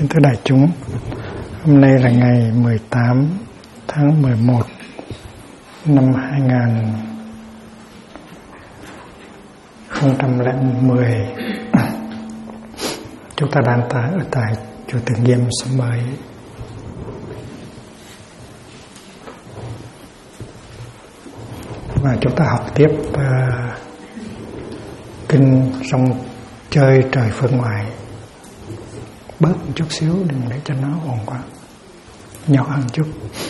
Kính thưa đại chúng, hôm nay là ngày 18 tháng 11 năm 2010. Chúng ta đang ở tại chùa Từ Nghiêm xóm Mới. Và chúng ta học tiếp kinh Rong Chơi Trời Phương Ngoại. Bớt một chút xíu đừng để cho nó ồn quá, nhỏ hơn chút.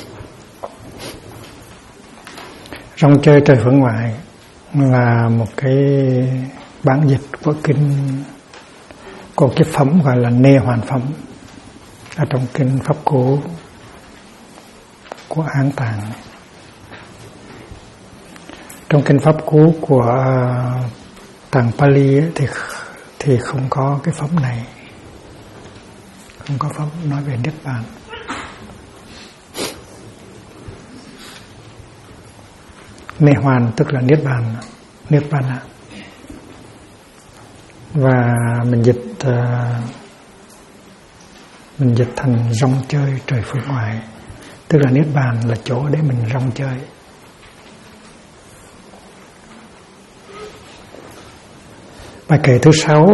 Rong Chơi Trời Phương Ngoại là một cái bản dịch của kinh, của cái phẩm gọi là Nê Hoàn Phẩm ở trong kinh Pháp Cú của Hán Tạng. Trong kinh Pháp Cú của Tạng Pali thì không có cái phẩm này, không có pháp nói về Niết Bàn. Nê Hoàn tức là Niết Bàn, Niết Bàn. Và mình dịch thành rong chơi trời phương ngoại, tức là Niết Bàn là chỗ để mình rong chơi. Bài kệ thứ 6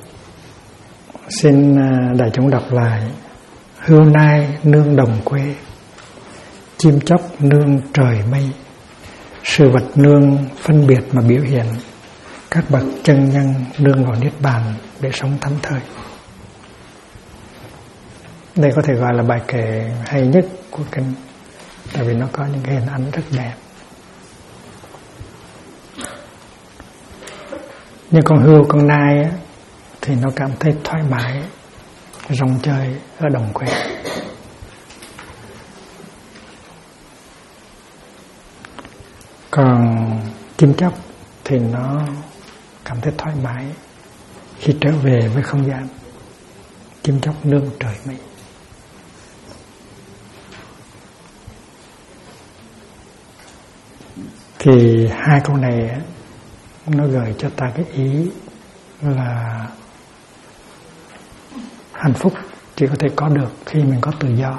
xin đại chúng đọc lại. Hươu nai nương đồng quê, chim chóc nương trời mây, sự vật nương phân biệt mà biểu hiện, các bậc chân nhân nương vào Niết Bàn để sống thánh thơi. Đây có thể gọi là bài kệ hay nhất của kinh, tại vì nó có những cái hình ảnh rất đẹp. Nhưng con hươu, con nai thì nó cảm thấy thoải mái rong chơi ở đồng quê. Còn chim chóc thì nó cảm thấy thoải mái khi trở về với không gian. Chim chóc nương trời mây. Thì hai câu này nó gợi cho ta cái ý là hạnh phúc chỉ có thể có được khi mình có tự do.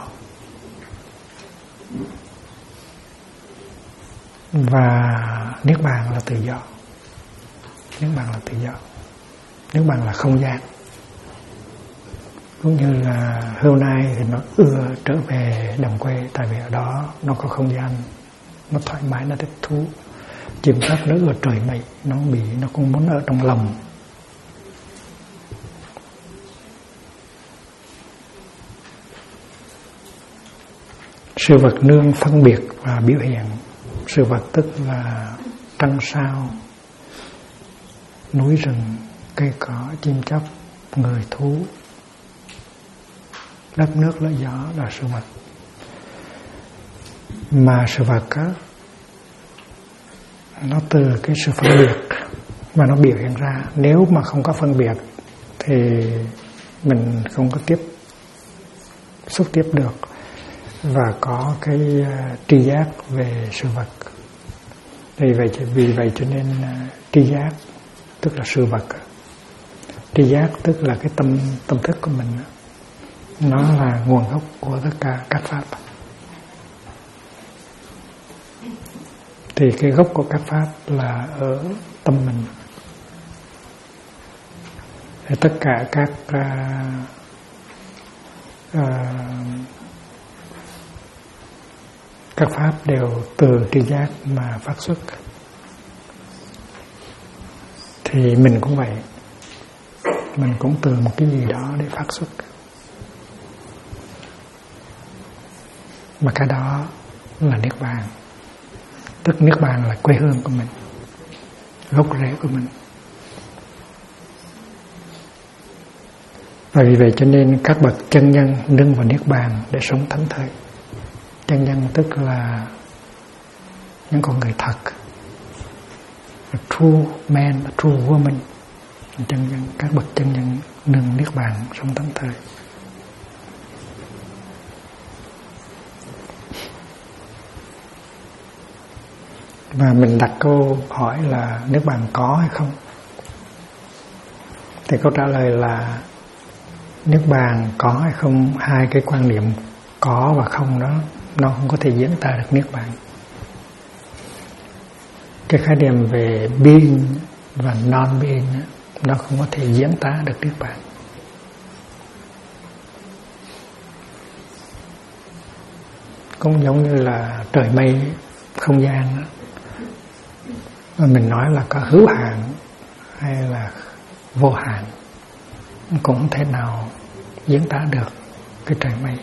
Và Niết Bàn là tự do. Niết Bàn là tự do. Niết Bàn là không gian. Cũng như là hươu nai thì nó ưa trở về đồng quê, tại vì ở đó nó có không gian, nó thoải mái, nó thích thú. Chim chóc nó ưa trời mây, nó cũng muốn ở trong lòng. Sự vật nương phân biệt và biểu hiện. Sự vật tức là trăng sao, núi rừng, cây cỏ, chim chóc, người thú, đất nước, lá gió là sự vật. Mà sự vật á, nó từ cái sự phân biệt mà nó biểu hiện ra. Nếu mà không có phân biệt thì mình không có xúc tiếp được và có cái tri giác về sự vật. Vì vậy cho nên tri giác tức là sự vật. Tri giác tức là cái tâm thức của mình. Nó là nguồn gốc của tất cả các pháp. Thì cái gốc của các pháp là ở tâm mình. Thì tất cả các pháp đều từ tri giác mà phát xuất. Thì mình cũng vậy. Mình cũng từ một cái gì đó để phát xuất. Mà cái đó là Niết Bàn. Tức Niết Bàn là quê hương của mình, gốc rễ của mình. Và vì vậy cho nên các bậc chân nhân nương vào Niết Bàn để sống thánh thơi. Chân nhân tức là những con người thật, a true man, a true woman. Chân nhân, các bậc chân nhân nương Niết Bàn sống thánh thơi. Và mình đặt câu hỏi là Niết Bàn có hay không? Thì câu trả lời là Niết bàn có hay không, hai cái quan niệm có và không đó, nó không có thể diễn tả được niết bàn. Cái khái niệm về being và non-being nó không có thể diễn tả được niết bàn. Cũng giống như là trời mây, không gian đó. Mà mình nói là có hữu hạn hay là vô hạn, cũng không thể nào diễn tả được cái trời mây.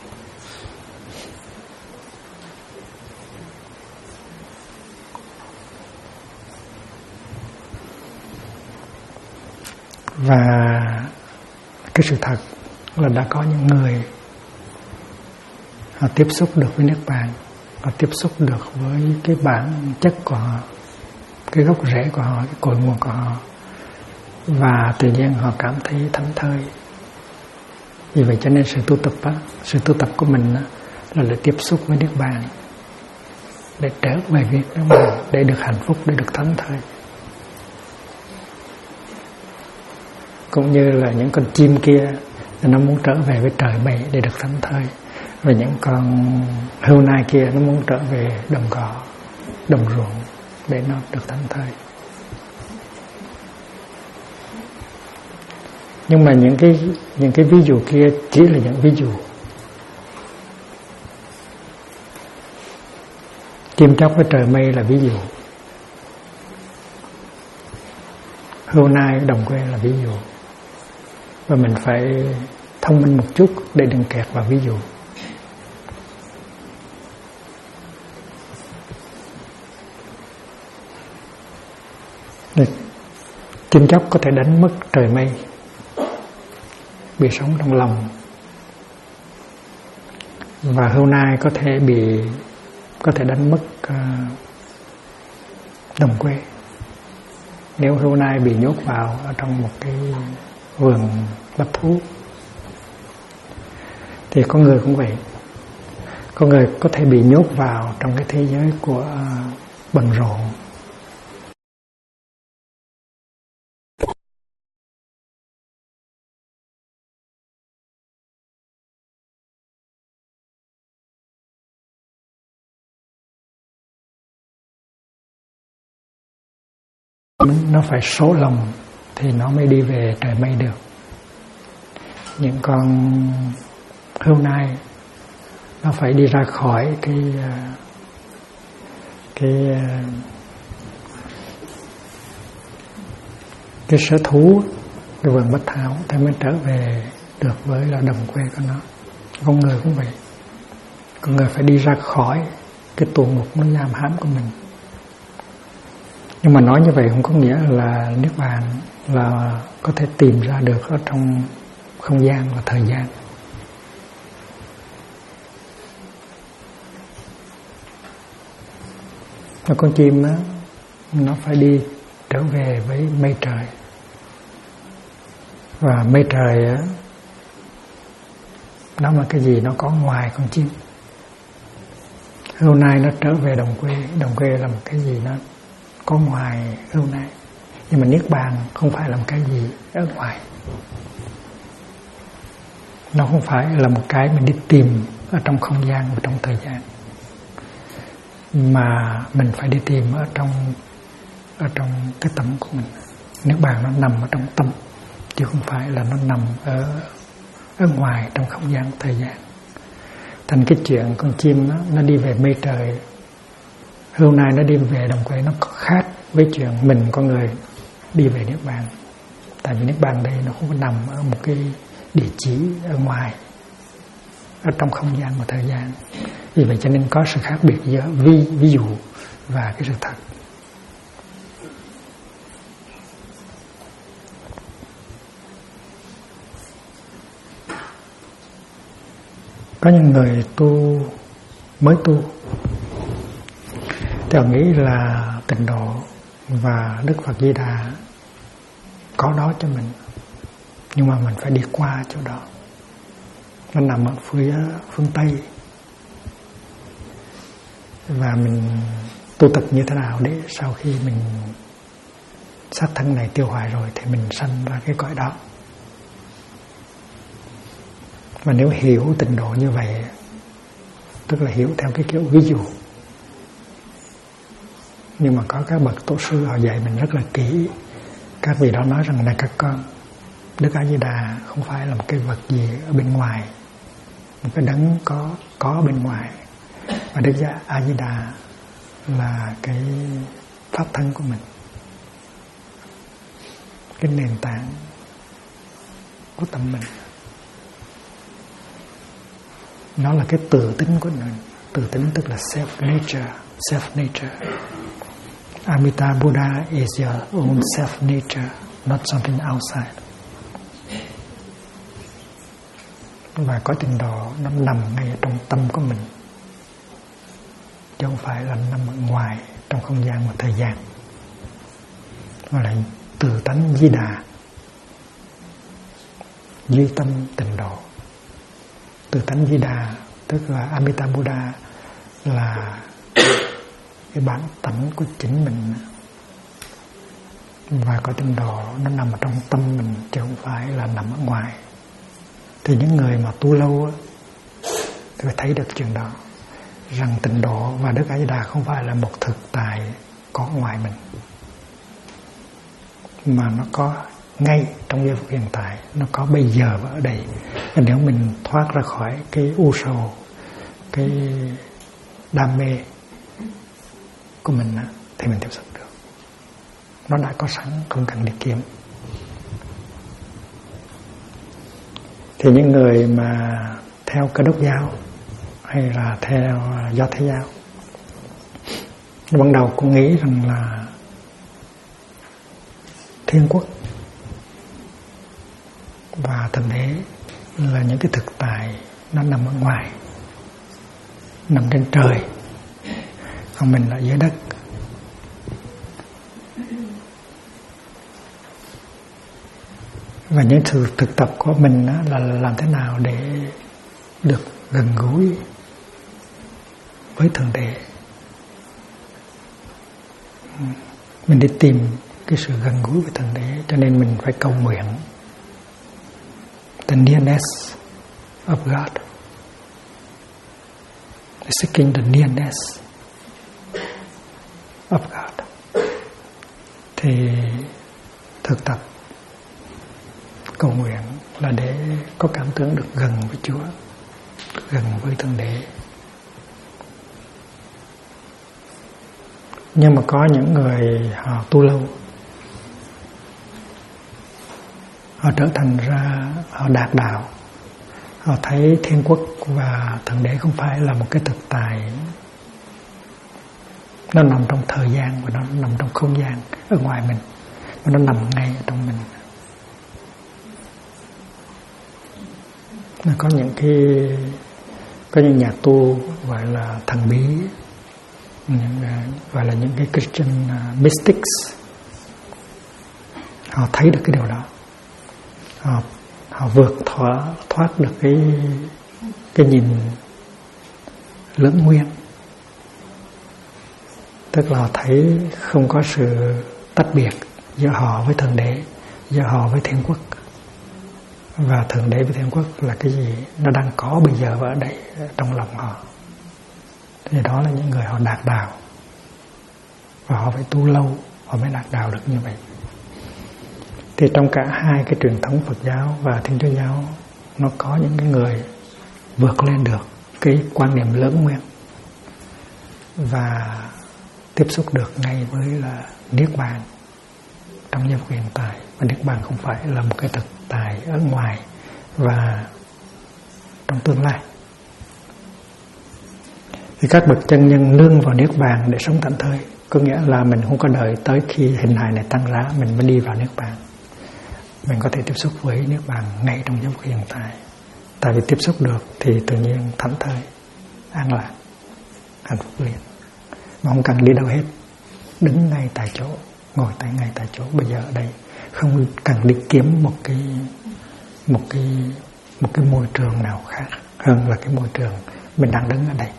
Và cái sự thật là đã có những người họ tiếp xúc được với niết bàn, họ tiếp xúc được với cái bản chất của họ, cái gốc rễ của họ, cái cội nguồn của họ, và tự nhiên họ cảm thấy thảnh thơi. Vì vậy cho nên sự tu tập của mình là để tiếp xúc với niết bàn, để trở về việc đó mà, để được hạnh phúc, để được thảnh thơi. Cũng như là những con chim kia, nó muốn trở về với trời mây để được thảnh thơi, và những con hươu nai kia nó muốn trở về đồng cỏ, đồng ruộng để nó được thảnh thơi. Nhưng mà những cái ví dụ kia chỉ là những ví dụ. Chim chóc với trời mây là ví dụ, hươu nai đồng quê là ví dụ, và mình phải thông minh một chút để đừng kẹt vào ví dụ. Chim chóc có thể đánh mất trời mây vì sống trong lòng, và hươu nai có thể đánh mất đồng quê. Nếu hươu nai bị nhốt vào ở trong một cái vườn bách thú, thì con người cũng vậy. Con người có thể bị nhốt vào trong cái thế giới của bận rộn, nó phải số lòng thì nó mới đi về trời mây được. Những con hươu nai nó phải đi ra khỏi cái sở thú, cái vườn bách thảo, thì mới trở về được với là đồng quê của nó. Con người cũng vậy, con người phải đi ra khỏi cái tù ngục nó giam hãm của mình. Nhưng mà nói như vậy không có nghĩa là niết bàn là có thể tìm ra được ở trong không gian và thời gian. Và con chim đó, nó phải đi trở về với mây trời, và mây trời đó, nó là cái gì nó có ngoài con chim. Hươu nai nó trở về đồng quê là một cái gì nó có ngoài hươu nai. Nhưng mà niết bàn không phải là một cái gì ở ngoài, nó không phải là một cái mình đi tìm ở trong không gian và trong thời gian, mà mình phải đi tìm ở trong cái tâm của mình. Niết bàn nó nằm ở trong tâm, chứ không phải là nó nằm ở ngoài trong không gian thời gian. Thành cái chuyện con chim nó đi về mây trời, hươu nai nó đi về đồng quê, nó có khác với chuyện mình con người đi về niết bàn. Tại vì niết bàn đây nó không có nằm ở một cái địa chỉ ở ngoài, ở trong không gian và thời gian. Vì vậy cho nên có sự khác biệt giữa ví dụ và cái sự thật. Có những người mới tu thì họ nghĩ là Tịnh Độ và Đức Phật Di Đà có đó cho mình, nhưng mà mình phải đi qua chỗ đó. Nó nằm ở phía phương Tây, và mình tu tập như thế nào để sau khi mình xác thân này tiêu hoại rồi thì mình sanh ra cái cõi đó. Và nếu hiểu tịnh độ như vậy, tức là hiểu theo cái kiểu ví dụ, nhưng mà có các bậc tổ sư họ dạy mình rất là kỹ. Các vị đó nói rằng này các con, Đức A Di Đà không phải là một cái vật gì ở bên ngoài, một cái đấng có bên ngoài, và Đức A Di Đà là cái pháp thân của mình, cái nền tảng của tâm mình. Nó là cái tự tính của mình. Tự tính tức là self nature. Amitabha Buddha is your own self nature, not something outside. Và có trình độ nó nằm ngay trong tâm của mình, chứ không phải là nằm ở ngoài trong không gian và thời gian. Nó là tự tánh Di Đà, duy tâm tịnh độ. Tự tánh Di Đà tức là Amitabha Buddha là cái bản tánh của chính mình, và có tịnh độ nó nằm ở trong tâm mình chứ không phải là nằm ở ngoài. Thì những người mà tu lâu thì phải thấy được chuyện đó, rằng tịnh độ và Đức A Di Đà không phải là một thực tại có ngoài mình, mà nó có ngay trong giây phút hiện tại, nó có bây giờ và ở đây. Và nếu mình thoát ra khỏi cái u sầu, cái đam mê của mình thì mình tiếp xúc được. Nó đã có sẵn, không cần đi kiếm. Thì những người mà theo Cơ Đốc giáo hay là theo Do Thái giáo, ban đầu cũng nghĩ rằng là thiên quốc và thượng đế là những cái thực tại nó nằm ở ngoài, nằm trên trời, còn mình là dưới đất. Và những sự thực tập của mình là làm thế nào để được gần gũi với thượng đế. Mình đi tìm cái sự gần gũi với thượng đế, cho nên mình phải cầu nguyện. The nearness of God, seeking the nearness of God. Thì thực tập cầu nguyện là để có cảm tưởng được gần với Chúa, gần với thượng đế. Nhưng mà có những người họ tu lâu, họ trở thành ra, họ đạt đạo, họ thấy thiên quốc và thượng đế không phải là một cái thực tại, nó nằm trong thời gian và nó nằm trong không gian ở ngoài mình, và nó nằm ngay ở trong mình. Có những nhà tu gọi là thần bí, gọi là những cái Christian mystics. Họ thấy được cái điều đó, họ vượt thoát được cái nhìn lưỡng nguyên, tức là họ thấy không có sự tách biệt giữa họ với thượng đế, giữa họ với thiên quốc. Và thượng đế với thiên quốc là cái gì? Nó đang có bây giờ và ở đây trong lòng họ. Thì đó là những người họ đạt đạo, và họ phải tu lâu họ mới đạt đạo được như vậy. Thì trong cả hai cái truyền thống Phật giáo và Thiên Chúa giáo, nó có những cái người vượt lên được cái quan niệm lưỡng nguyên và tiếp xúc được ngay với là Niết Bàn trong giây phút hiện tại. Và Niết Bàn không phải là một cái thực tại ở ngoài và trong tương lai. Thì các bậc chân nhân nương vào Niết Bàn để sống thảnh thơi, có nghĩa là mình không có đợi tới khi hình hài này tăng giá mình mới đi vào Niết Bàn. Mình có thể tiếp xúc với Niết Bàn ngay trong giây phút hiện tại. Tại vì tiếp xúc được thì tự nhiên thảnh thơi, an lạc, hạnh phúc liền, mà không cần đi đâu hết, đứng ngay tại chỗ, ngồi tại ngay tại chỗ bây giờ ở đây, không cần đi kiếm một cái môi trường nào khác hơn là cái môi trường mình đang đứng ở đây.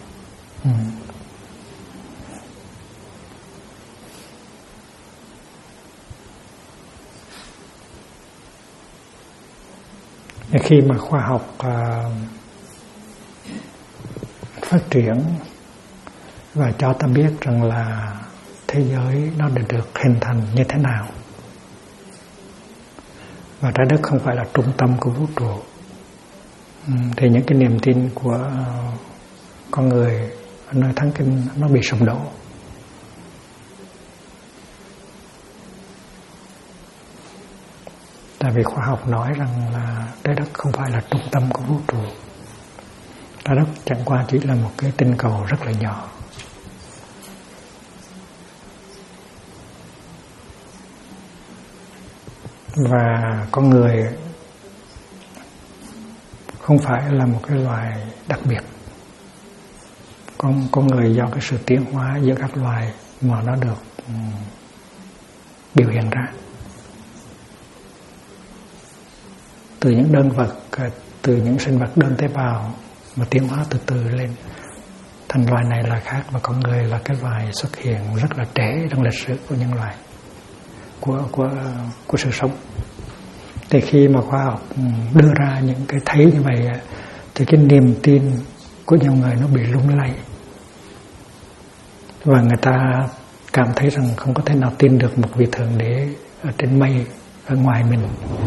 Khi mà khoa học phát triển và cho ta biết rằng là thế giới nó đã được hình thành như thế nào, và trái đất không phải là trung tâm của vũ trụ, thì những cái niềm tin của con người ở nơi Thánh Kinh nó bị sụp đổ. Tại vì khoa học nói rằng là trái đất không phải là trung tâm của vũ trụ. Trái đất chẳng qua chỉ là một cái tinh cầu rất là nhỏ. Và con người không phải là một cái loài đặc biệt. Con người do cái sự tiến hóa giữa các loài mà nó được biểu hiện ra. Từ những đơn vật, từ những sinh vật đơn tế bào mà tiến hóa từ từ lên thành loài này là khác, và con người là cái loài xuất hiện rất là trễ trong lịch sử của nhân loại, của sự sống. Thì khi mà khoa học đưa ra những cái thấy như vậy thì cái niềm tin của nhiều người nó bị lung lay, và người ta cảm thấy rằng không có thể nào tin được một vị thượng đế ở trên mây ở ngoài mình,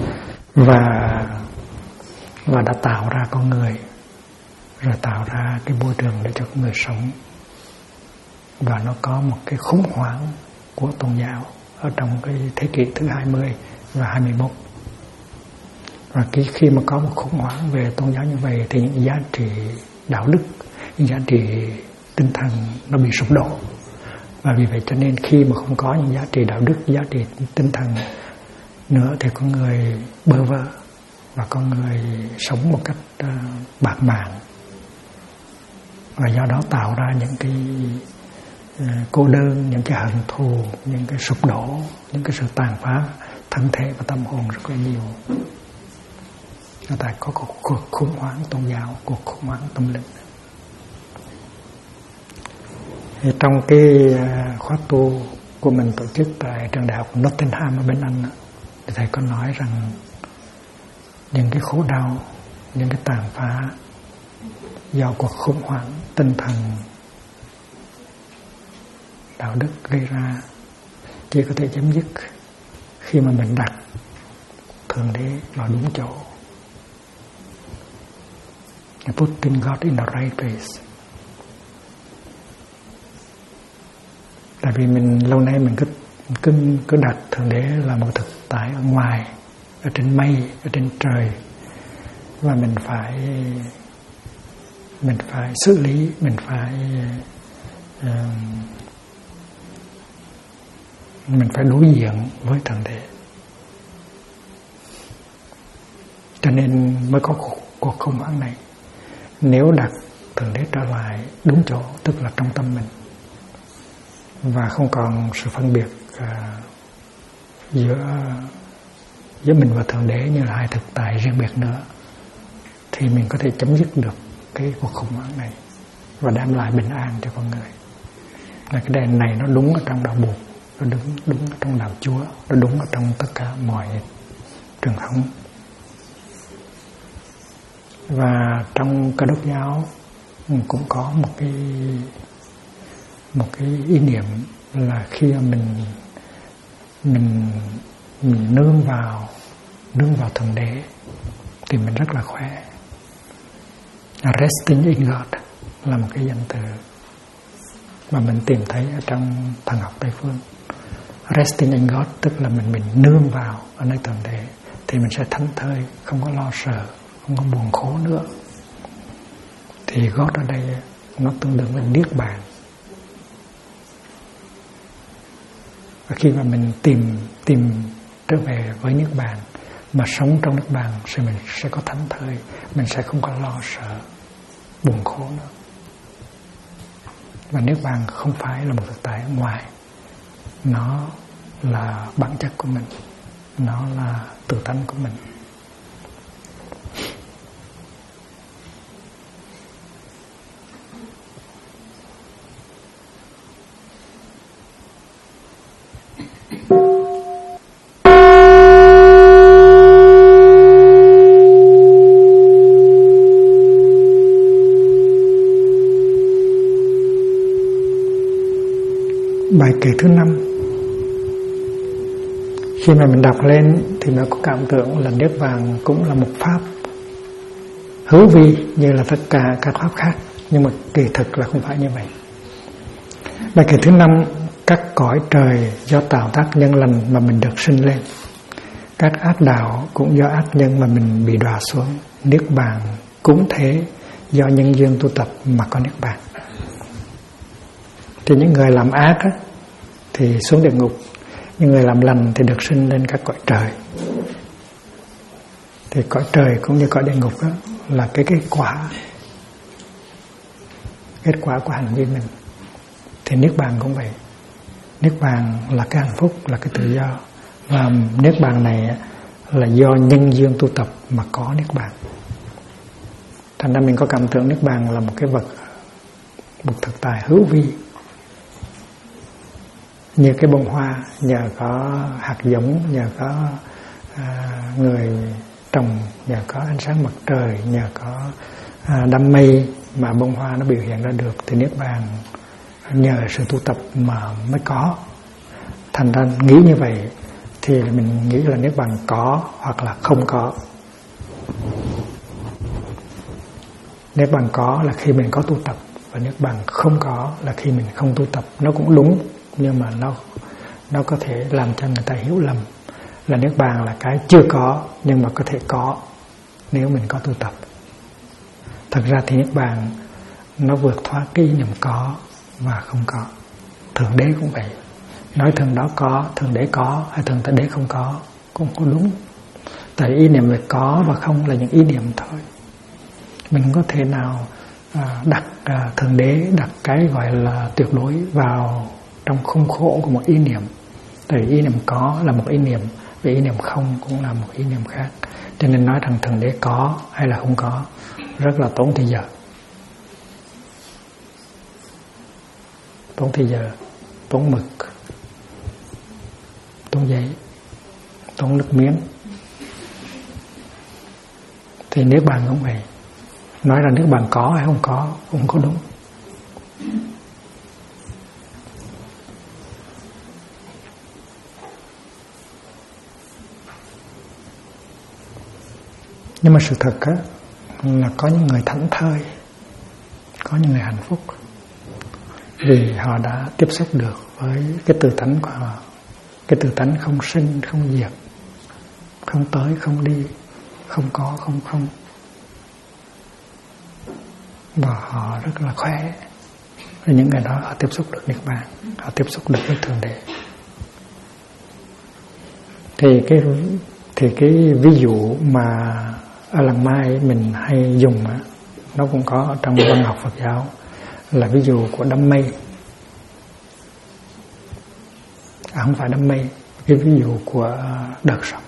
và đã tạo ra con người, rồi tạo ra cái môi trường để cho con người sống. Và nó có một cái khủng hoảng của tôn giáo ở trong cái thế kỷ thứ 20 và 21. Và khi mà có một khủng hoảng về tôn giáo như vậy thì những giá trị đạo đức, những giá trị tinh thần nó bị sụp đổ. Và vì vậy cho nên khi mà không có những giá trị đạo đức, giá trị tinh thần nữa thì con người bơ vơ, và con người sống một cách bạt mạng, và do đó tạo ra những cái cô đơn, những cái hận thù, những cái sụp đổ, những cái sự tàn phá thân thể và tâm hồn rất là nhiều. Tại có cuộc khủng hoảng tôn giáo, cuộc khủng hoảng tâm linh. Thì trong cái khóa tu của mình tổ chức tại trường đại học Nottingham ở bên Anh, thì thầy có nói rằng những cái khổ đau, những cái tàn phá do cuộc khủng hoảng tinh thần đạo đức gây ra chỉ có thể chấm dứt khi mà mình đặt Thượng Đế vào đúng chỗ, putting God in the right place. Tại vì mình lâu nay mình cứ đặt Thượng Đế là một thực tại ở ngoài, ở trên mây, ở trên trời, và mình phải xử lý, mình phải đối diện với Thượng Đế. Cho nên mới có cuộc khủng hoảng này. Nếu đặt Thượng Đế trở lại đúng chỗ, tức là trong tâm mình, và không còn sự phân biệt giữa mình và Thượng Đế như là hai thực tại riêng biệt nữa, thì mình có thể chấm dứt được cái cuộc khủng hoảng này và đem lại bình an cho con người. Là cái đèn này nó đúng ở trong đạo Bụt, nó đúng ở trong đạo Chúa, nó đúng ở trong tất cả mọi truyền thống. Và trong Cơ Đốc giáo cũng có một cái ý niệm là khi mình nương vào Thượng Đế thì mình rất là khỏe. Resting in God là một cái danh từ mà mình tìm thấy ở trong thần học Tây phương. Resting in God tức là mình nương vào ở nơi Thượng Đế thì mình sẽ thảnh thơi, không có lo sợ, không có buồn khổ nữa. Thì God ở đây nó tương đương với niết bàn. Và khi mà mình tìm trở về với niết bàn, mà sống trong niết bàn thì mình sẽ có thảnh thơi, mình sẽ không có lo sợ, buồn khổ nữa. Và niết bàn không phải là một thực tại ở ngoài, nó là bản chất của mình, nó là tự tánh của mình. Khi mà mình đọc lên thì nó có cảm tưởng là niết bàn cũng là một pháp hữu vi như là tất cả các pháp khác, nhưng mà kỳ thực là không phải như vậy. Bài kệ thứ 5: các cõi trời do tạo tác nhân lành mà mình được sinh lên, các ác đạo cũng do ác nhân mà mình bị đọa xuống. Niết bàn cũng thế, do nhân duyên tu tập mà có niết bàn. Thì những người làm ác á, thì xuống địa ngục, những người làm lành thì được sinh lên các cõi trời. Thì cõi trời cũng như cõi địa ngục đó là cái kết quả của hành vi mình. Thì niết bàn cũng vậy. Niết bàn là cái hạnh phúc, là cái tự do. Và niết bàn này là do nhân duyên tu tập mà có niết bàn. Thành ra mình có cảm tưởng niết bàn là một cái vật, một thực tại hữu vi, như cái bông hoa, nhờ có hạt giống, nhờ có người trồng, nhờ có ánh sáng mặt trời, nhờ có đám mây mà bông hoa nó biểu hiện ra được. Thì niết bàn nhờ sự tu tập mà mới có. Thành ra nghĩ như vậy thì mình nghĩ là niết bàn có hoặc là không có. Niết bàn có là khi mình có tu tập, và niết bàn không có là khi mình không tu tập. Nó cũng đúng, nhưng mà nó có thể làm cho người ta hiểu lầm là niết bàn là cái chưa có, nhưng mà có thể có nếu mình có tu tập. Thật ra thì niết bàn nó vượt thoát cái ý niệm có và không có. Thượng đế cũng vậy. Nói thượng đó có, thượng đế có, hay thượng đế không có cũng không đúng. Tại ý niệm về có và không là những ý niệm thôi. Mình có thể nào đặt thượng đế, đặt cái gọi là tuyệt đối vào trong khuôn khổ của một ý niệm. Tại ý niệm có là một ý niệm, và ý niệm không cũng là một ý niệm khác. Cho nên nói rằng thượng đế có hay là không có rất là tốn thời giờ. Tốn thời giờ, tốn mực, tốn giấy, tốn nước miếng. Thì niết bàn cũng vậy. Nói rằng niết bàn có hay không có cũng có đúng. Nhưng mà sự thật á, là có những người thảnh thơi, có những người hạnh phúc vì họ đã tiếp xúc được với cái tự tánh của họ. Cái tự tánh không sinh, không diệt, không tới, không đi, không có, không. Và họ rất là khỏe. Và những người đó họ tiếp xúc được niết bàn, họ tiếp xúc được với thượng đế. Thì cái ví dụ mà ở làng Mai mình hay dùng á, nó cũng có ở trong văn học Phật giáo, là ví dụ của đám mây. Không phải đám mây, cái ví dụ của đợt sóng.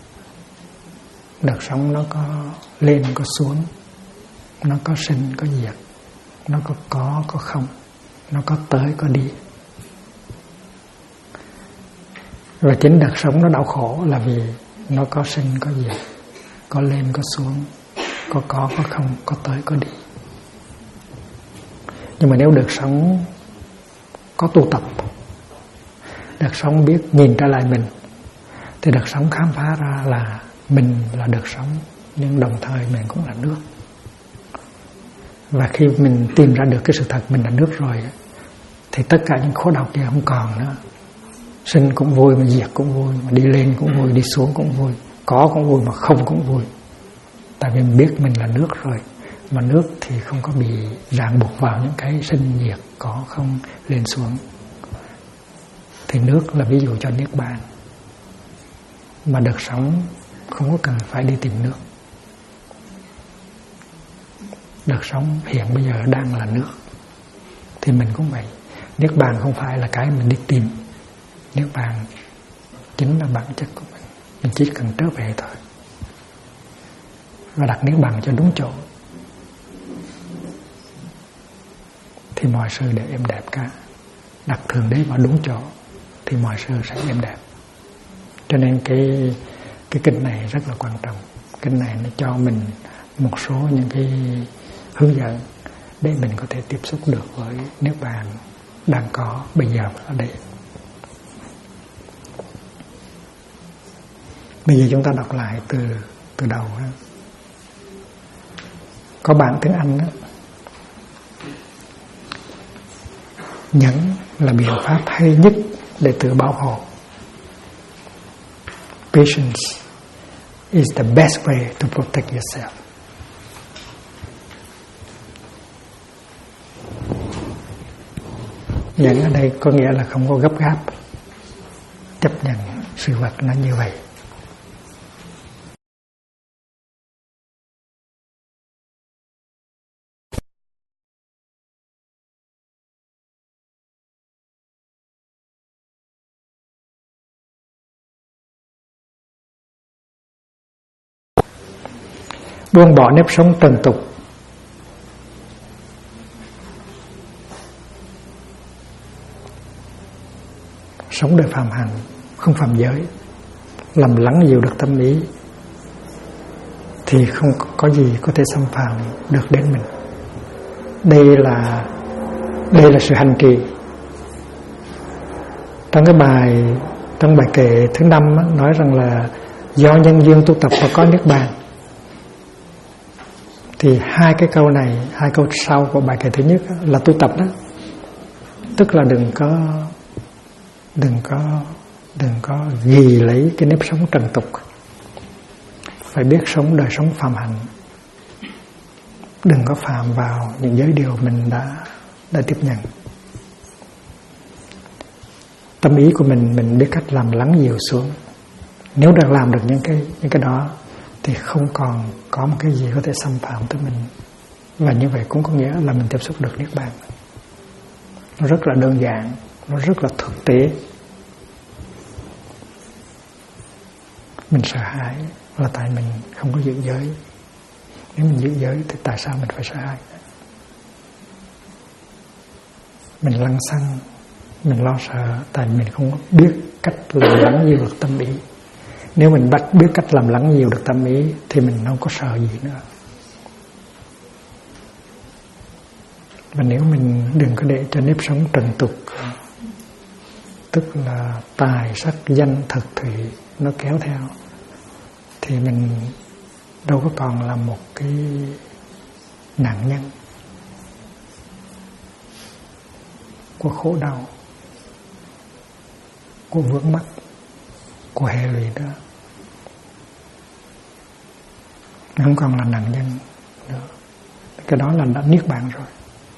Đợt sóng nó có lên có xuống, nó có sinh có diệt, nó có không, nó có tới có đi. Và chính đợt sóng nó đau khổ là vì nó có sinh có diệt, có lên có xuống, có không, có tới có đi. Nhưng mà nếu đợt sóng có tu tập, đợt sóng biết nhìn trở lại mình, thì đợt sóng khám phá ra là mình là đợt sóng, nhưng đồng thời mình cũng là nước. Và khi mình tìm ra được cái sự thật mình là nước rồi, thì tất cả những khổ đau kia không còn nữa. Sinh cũng vui, mà diệt cũng vui, mà đi lên cũng vui, đi xuống cũng vui, có cũng vui mà không cũng vui. Tại vì mình biết mình là nước rồi. Mà nước thì không có bị ràng buộc vào những cái sinh diệt, có không, lên xuống. Thì nước là ví dụ cho niết bàn. Mà đợt sóng không có cần phải đi tìm nước. Đợt sóng hiện bây giờ đang là nước. Thì mình cũng vậy. Niết bàn không phải là cái mình đi tìm. Niết bàn chính là bản chất của mình. Mình chỉ cần trở về thôi. Và đặt niết bàn cho đúng chỗ, thì mọi sự đều êm đẹp cả. Đặt thượng đế vào đúng chỗ thì mọi sự sẽ êm đẹp. Cho nên cái kinh này rất là quan trọng. Kinh này nó cho mình một số những cái hướng dẫn để mình có thể tiếp xúc được với niết bàn đang có bây giờ ở đây. Bây giờ chúng ta đọc lại từ đầu ha. Có bạn tiếng Anh đó, nhẫn là biện pháp hay nhất để tự bảo hộ. Patience is the best way to protect yourself. Nhẫn ở đây có nghĩa là không có gấp gáp, chấp nhận sự vật nó như vậy. Buông bỏ nếp sống trần tục. Sống đời phạm hạnh, không phạm giới, làm lắng dịu được tâm ý, thì không có gì có thể xâm phạm được đến mình. Đây là sự hành trì. Trong bài kệ thứ 5 nói rằng là do nhân duyên tu tập và có niết bàn. Thì hai câu sau của bài kệ thứ nhất là tu tập đó. Tức là đừng có ghi lấy cái nếp sống trần tục, phải biết sống đời sống phạm hạnh, đừng có phạm vào những giới điều mình đã tiếp nhận. Tâm ý của mình biết cách làm lắng dịu xuống. Nếu đã làm được những cái đó thì không còn có một cái gì có thể xâm phạm tới mình. Và như vậy cũng có nghĩa là mình tiếp xúc được niết bàn. Nó rất là đơn giản, nó rất là thực tế. Mình sợ hãi là tại mình không có giữ giới. Nếu mình giữ giới thì tại sao mình phải sợ hãi? Mình lăng xăng, mình lo sợ tại mình không biết cách làm lắng dịu được tâm ý. Nếu mình biết cách làm lắng dịu được tâm ý thì mình không có sợ gì nữa. Và nếu mình đừng có để cho nếp sống trần tục, tức là tài sắc danh thực thủy nó kéo theo, thì mình đâu có còn là một cái nạn nhân của khổ đau, của vướng mắc, của hệ lụy đó. Không còn là nạn nhân nữa. Cái đó là đã niết bàn rồi.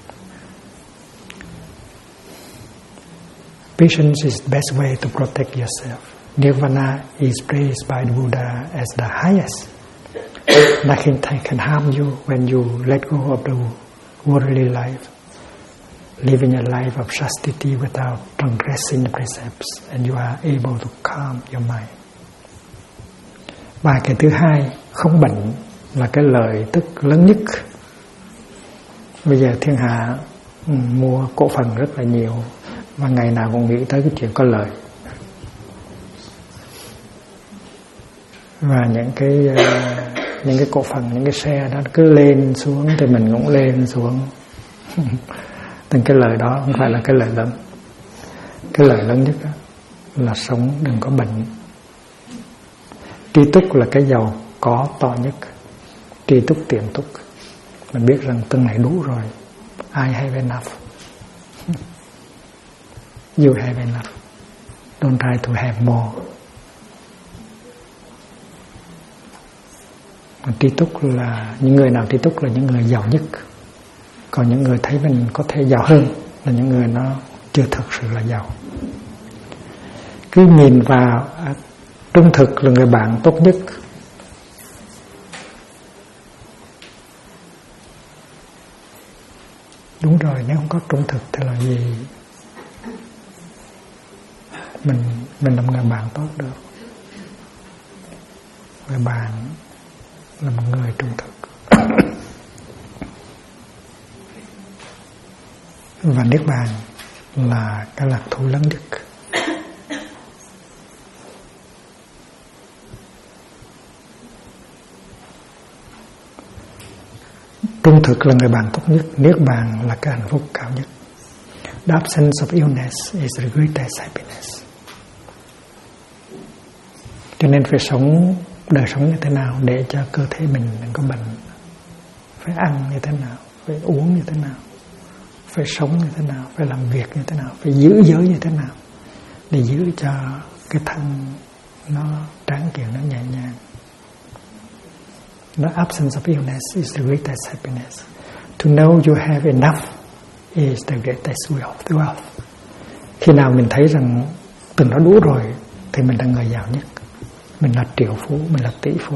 Patience is the best way to protect yourself. Nirvana is praised by the Buddha as the highest. Nothing can harm you when you let go of the worldly life, living a life of chastity without transgressing the precepts, and you are able to calm your mind. Bài kệ thứ 2, không bệnh, là cái lợi tức lớn nhất. Bây giờ thiên hạ mua cổ phần rất là nhiều, và ngày nào cũng nghĩ tới cái chuyện có lợi. Và những cái cổ phần, những cái share đó cứ lên xuống thì mình cũng lên xuống. Từng cái lợi đó không phải là cái lợi lớn. Cái lợi lớn nhất đó là sống đừng có bệnh. Tri túc là cái giàu có to nhất. Tri túc tiệm túc. Mình biết rằng từng này đủ rồi. I have enough. You have enough. Don't try to have more. Tri túc là những người nào tri túc là những người giàu nhất. Còn những người thấy mình có thể giàu hơn là những người nó chưa thực sự là giàu. Cứ nhìn vào trung thực là người bạn tốt nhất. Đúng rồi, nếu không có trung thực thì là gì? Mình làm người bạn tốt được. Người bạn là một người trung thực. Và niết bàn là cái lạc thú lớn nhất. Trung thực là người bạn tốt nhất. Niết bàn là cái hạnh phúc cao nhất. The absence of illness is the greatest happiness. Cho nên phải sống đời sống như thế nào để cho cơ thể mình đừng có bệnh. Phải ăn như thế nào, phải uống như thế nào, phải sống như thế nào, phải làm việc như thế nào, phải giữ giới như thế nào để giữ cho cái thân nó tráng kiện, nó nhẹ nhàng. The absence of illness is the greatest happiness. To know you have enough is the greatest wealth. Khi nào mình thấy rằng từng đó đủ rồi thì mình là người giàu nhất. Mình là triệu phú, mình là tỷ phú.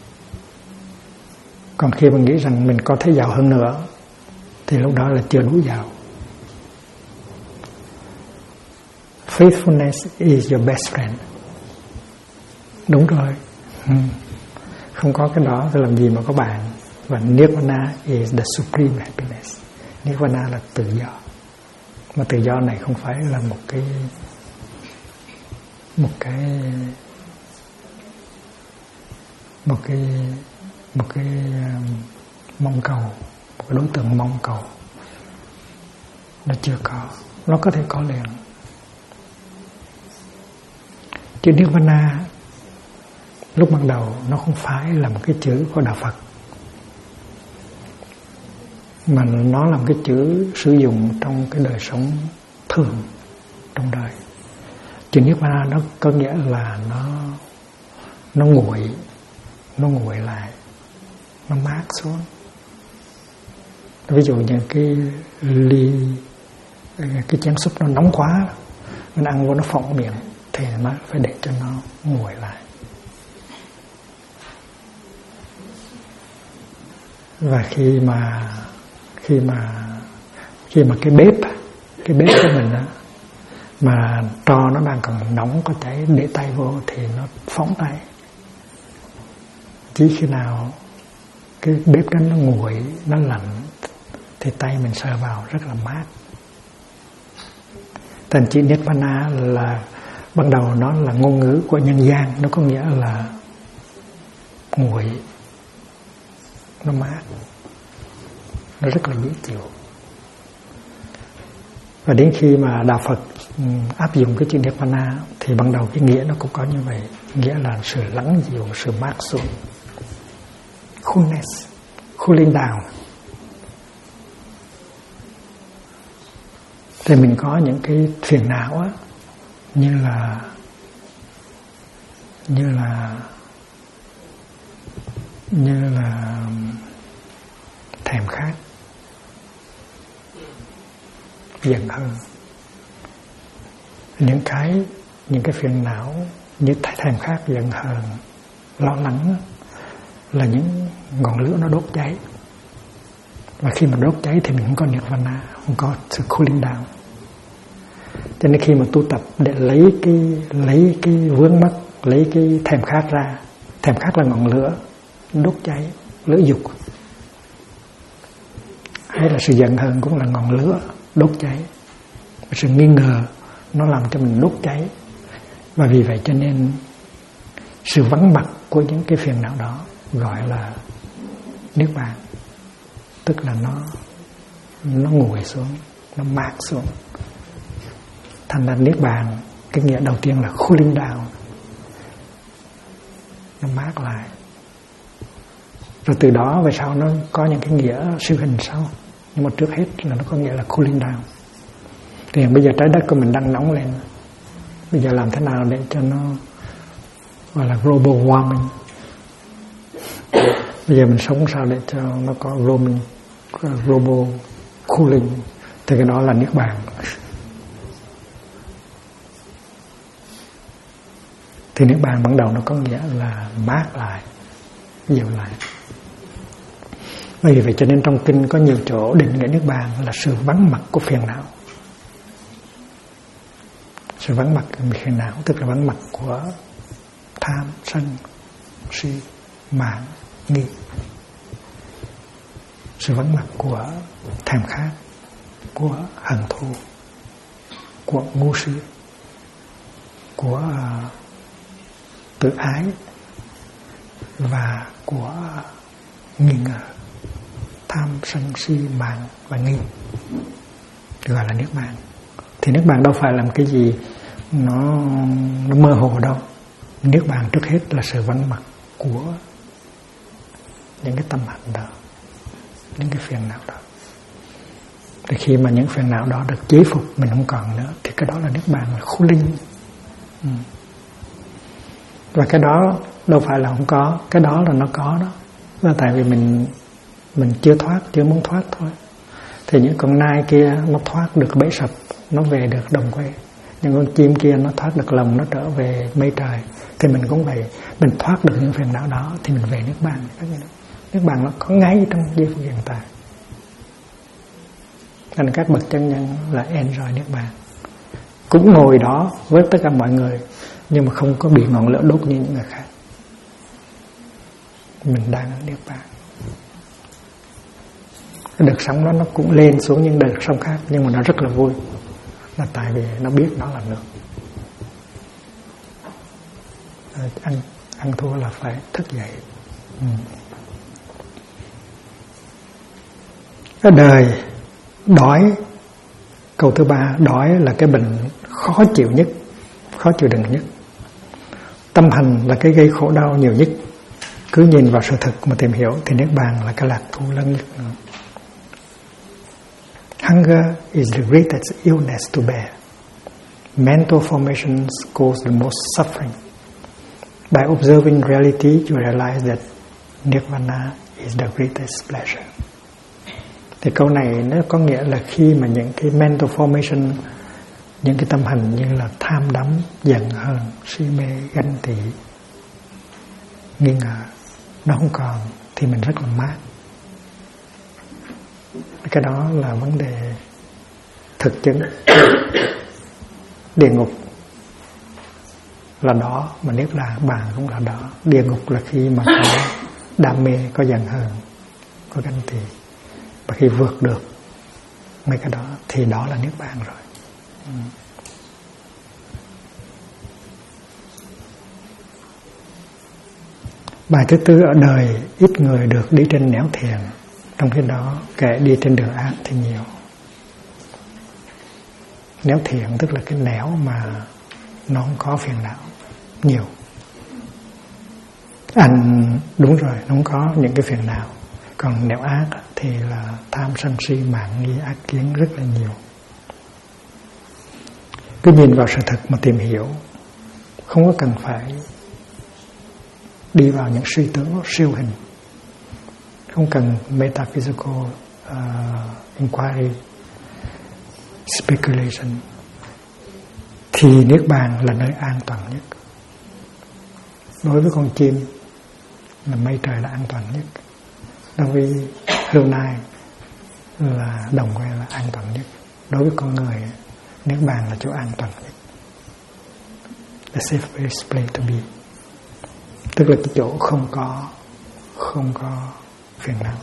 Còn khi mình nghĩ rằng mình có thể giàu hơn nữa thì lúc đó là chưa đủ giàu. Faithfulness is your best friend. Đúng rồi. Không có cái đó thì làm gì mà có bạn. Và Nirvana is the supreme happiness. Nirvana là tự do. Mà tự do này không phải là một cái mong cầu, một cái đối tượng mong cầu. Nó chưa có, nó có thể có liền. Chữ Nirvana lúc ban đầu nó không phải là một cái chữ của đạo Phật, mà nó là một cái chữ sử dụng trong cái đời sống thường trong đời. Chữ Nirvana nó có nghĩa là nó nguội lại, nó mát xuống. Ví dụ như cái chén súp nó nóng quá, mình ăn vô nó phỏng miệng thì nó phải để cho nó nguội lại. Và khi mà cái bếp của mình á, mà tro nó đang còn nóng có cháy, để tay vô thì nó phóng tay. Chỉ khi nào cái bếp đó nó nguội, nó lạnh thì tay mình sờ vào rất là mát. Thành chữ Nirvana là ban đầu nó là ngôn ngữ của nhân gian, nó có nghĩa là nguội, nó mát, nó rất là dễ chịu. Và đến khi mà đạo Phật áp dụng cái chữ Nirvana thì ban đầu cái nghĩa nó cũng có như vậy, nghĩa là sự lắng dịu, sự mát xuống, coolness, cooling down. Thì mình có những cái phiền não á, như là thèm khát, giận hờn. Những cái phiền não như thèm khát, giận hờn, lo lắng là những ngọn lửa nó đốt cháy. Và khi mà đốt cháy thì mình không có Nirvana, không có sự cooling down. Cho nên khi mà tu tập để lấy cái vướng mắc, lấy cái thèm khát ra, thèm khát là ngọn lửa đốt cháy, lửa dục. Hay là sự giận hờn cũng là ngọn lửa đốt cháy. Sự nghi ngờ nó làm cho mình đốt cháy. Và vì vậy cho nên sự vắng mặt của những cái phiền não đó gọi là Niết Bàn. Tức là nó nguội xuống, nó mát xuống. Thành ra Niết Bàn, cái nghĩa đầu tiên là cooling down, nó mát lại. Rồi từ đó về sau nó có những cái nghĩa siêu hình sau. Nhưng mà trước hết là nó có nghĩa là cooling down. Thì bây giờ trái đất của mình đang nóng lên. Bây giờ làm thế nào để cho nó gọi là global warming. Bây giờ mình sống sao để cho nó có global cooling. Thì cái đó là Niết Bàn. Thì Niết Bàn ban đầu nó có nghĩa là mát lại, dịu lại. Vì vậy cho nên trong kinh có nhiều chỗ định nghĩa Niết Bàn là sự vắng mặt của phiền não. Sự vắng mặt của phiền não tức là vắng mặt của tham, sân, si, mạn, nghi. Sự vắng mặt của thèm khát, của hận thù, của ngu si, của tự ái và của nghi ngờ, tham, sân, si, mạn và nghi, gọi là Niết Bàn. Thì Niết Bàn đâu phải làm cái gì nó mơ hồ đâu, Niết bàn trước hết là sự vắng mặt của những cái tâm hành đó, những cái phiền não đó. Thì khi mà những phiền não đó được chế phục, mình không còn nữa, thì cái đó là niết bàn, là khu linh. Và cái đó đâu phải là không có, cái đó là nó có đó. Là tại vì mình chưa thoát, chưa muốn thoát thôi. Thì những con nai kia nó thoát được bẫy sập, nó về được đồng quay. Những con chim kia nó thoát được lồng, nó trở về mây trời. Thì mình cũng vậy, mình thoát được những phiền não đó thì mình về niết bàn. Niết bàn nó có ngay trong giây phút hiện tại. Nên các bậc chân nhân là enjoy niết bàn, cũng ngồi đó với tất cả mọi người, nhưng mà không có bị ngọn lửa đốt như những người khác. Mình đang ở niết bàn. Cái đợt sống đó nó cũng lên xuống những đợt sống khác, nhưng mà nó rất là vui, là tại vì nó biết nó là nước. Ăn thua là phải thức dậy. Cái đời đói, câu thứ ba, đói là cái bệnh khó chịu nhất, khó chịu đựng nhất. Tâm hành là cái gây khổ đau nhiều nhất. Cứ nhìn vào sự thực mà tìm hiểu thì niết bàn là cái lạc thú lớn nhất nữa. Hunger is the greatest illness to bear. Mental formations cause the most suffering. By observing reality, you realize that Nirvana is the greatest pleasure. Thì câu này nó có nghĩa là khi mà những cái mental formation, những cái tâm hành như là tham đắm, giận hờn, si mê, ganh tị, nghi ngờ, nó không còn, thì mình rất là mát. Cái đó là vấn đề thực chứng. Địa ngục là đó, mà niết bàn cũng là đó. Địa ngục là khi mà có đam mê, có giận hờn, có ganh tị. Và khi vượt được mấy cái đó thì đó là niết bàn rồi. Bài thứ tư, ở đời ít người được đi trên nẻo thiền, trong khi đó kẻ đi trên đường ác thì nhiều. Nẻo thiền tức là cái nẻo mà nó không có phiền não nhiều. Đúng rồi, nó không có những cái phiền não. Còn nẻo ác thì là tham sân si mạn nghi ác kiến rất là nhiều. Cứ nhìn vào sự thật mà tìm hiểu, không có cần phải đi vào những suy tưởng siêu hình, không cần metaphysical inquiry, speculation, thì niết bàn là nơi an toàn nhất. Đối với con chim là mây trời là an toàn nhất. Đối với hươu nai là đồng quay là an toàn nhất. Đối với con người, niết bàn là chỗ an toàn nhất, the safest place to be. Tức là cái chỗ không có phiền não.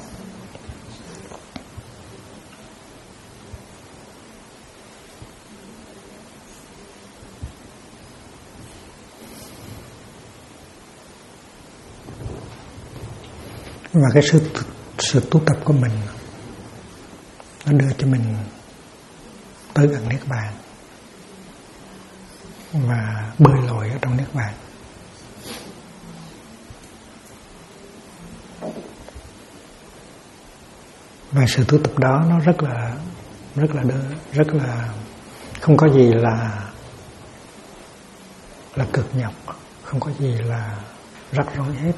Và cái sự tu tập của mình nó đưa cho mình tới gần niết bàn và bơi lội ở trong niết bàn. Và sự tu tập đó nó rất là không có gì là cực nhọc, không có gì là rắc rối hết.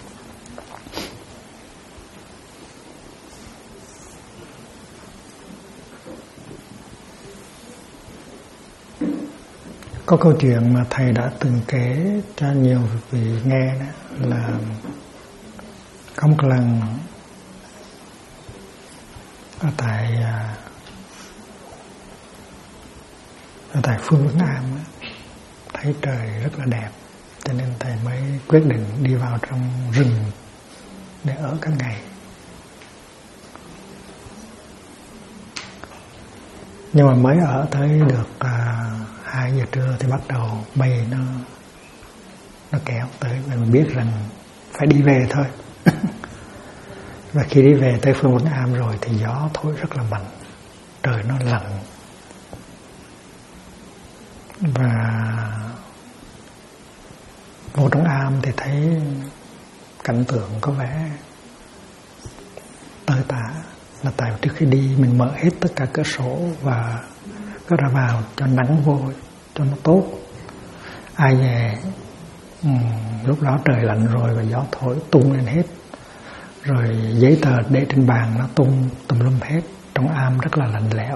Có câu chuyện mà thầy đã từng kể cho nhiều vị nghe đó, là có một lần ở tại phương Vĩnh Am thấy trời rất là đẹp, cho nên thầy mới quyết định đi vào trong rừng để ở cả ngày. Nhưng mà mới ở tới được 2 giờ trưa thì bắt đầu mây nó kéo tới, và mình biết rằng phải đi về thôi. Và khi đi về tới phương Vĩnh Am rồi thì gió thổi rất là mạnh, trời nó lạnh, và Vô trong am thì thấy cảnh tượng có vẻ tơi tả, là tại trước khi đi mình mở hết tất cả cửa sổ và có ra vào cho nắng vô, cho nó tốt. Ai về lúc đó trời lạnh rồi và gió thổi tung lên hết, rồi giấy tờ để trên bàn nó tung tùm lum hết, trong am rất là lạnh lẽo.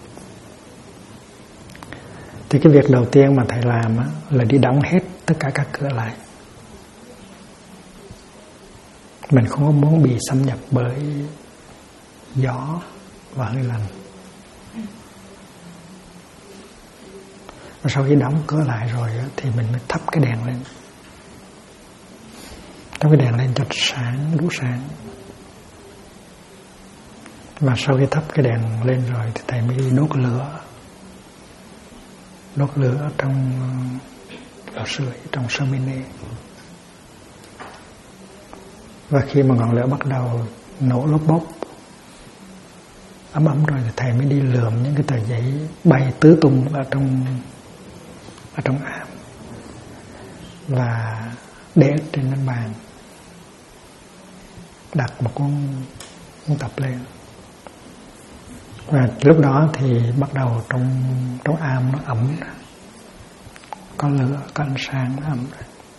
Thì cái việc đầu tiên mà thầy làm là đi đóng hết tất cả các cửa lại. Mình không có muốn bị xâm nhập bởi gió và hơi lạnh. Và sau khi đóng cửa lại rồi thì mình mới thắp cái đèn lên. Thắp cái đèn lên cho sáng, đủ sáng. Và sau khi thắp cái đèn lên rồi thì thầy mới đi đốt lửa. Đốt lửa trong lò sưởi, trong chimney. Và khi mà ngọn lửa bắt đầu nổ lốp bốp ấm ấm rồi thì thầy mới đi lượm những cái tờ giấy bay tứ tung ở trong am và để trên bàn, đặt một cuốn tập lên. Và lúc đó thì bắt đầu trong am nó ẩm, có lửa, có ánh sáng, nó ẩm.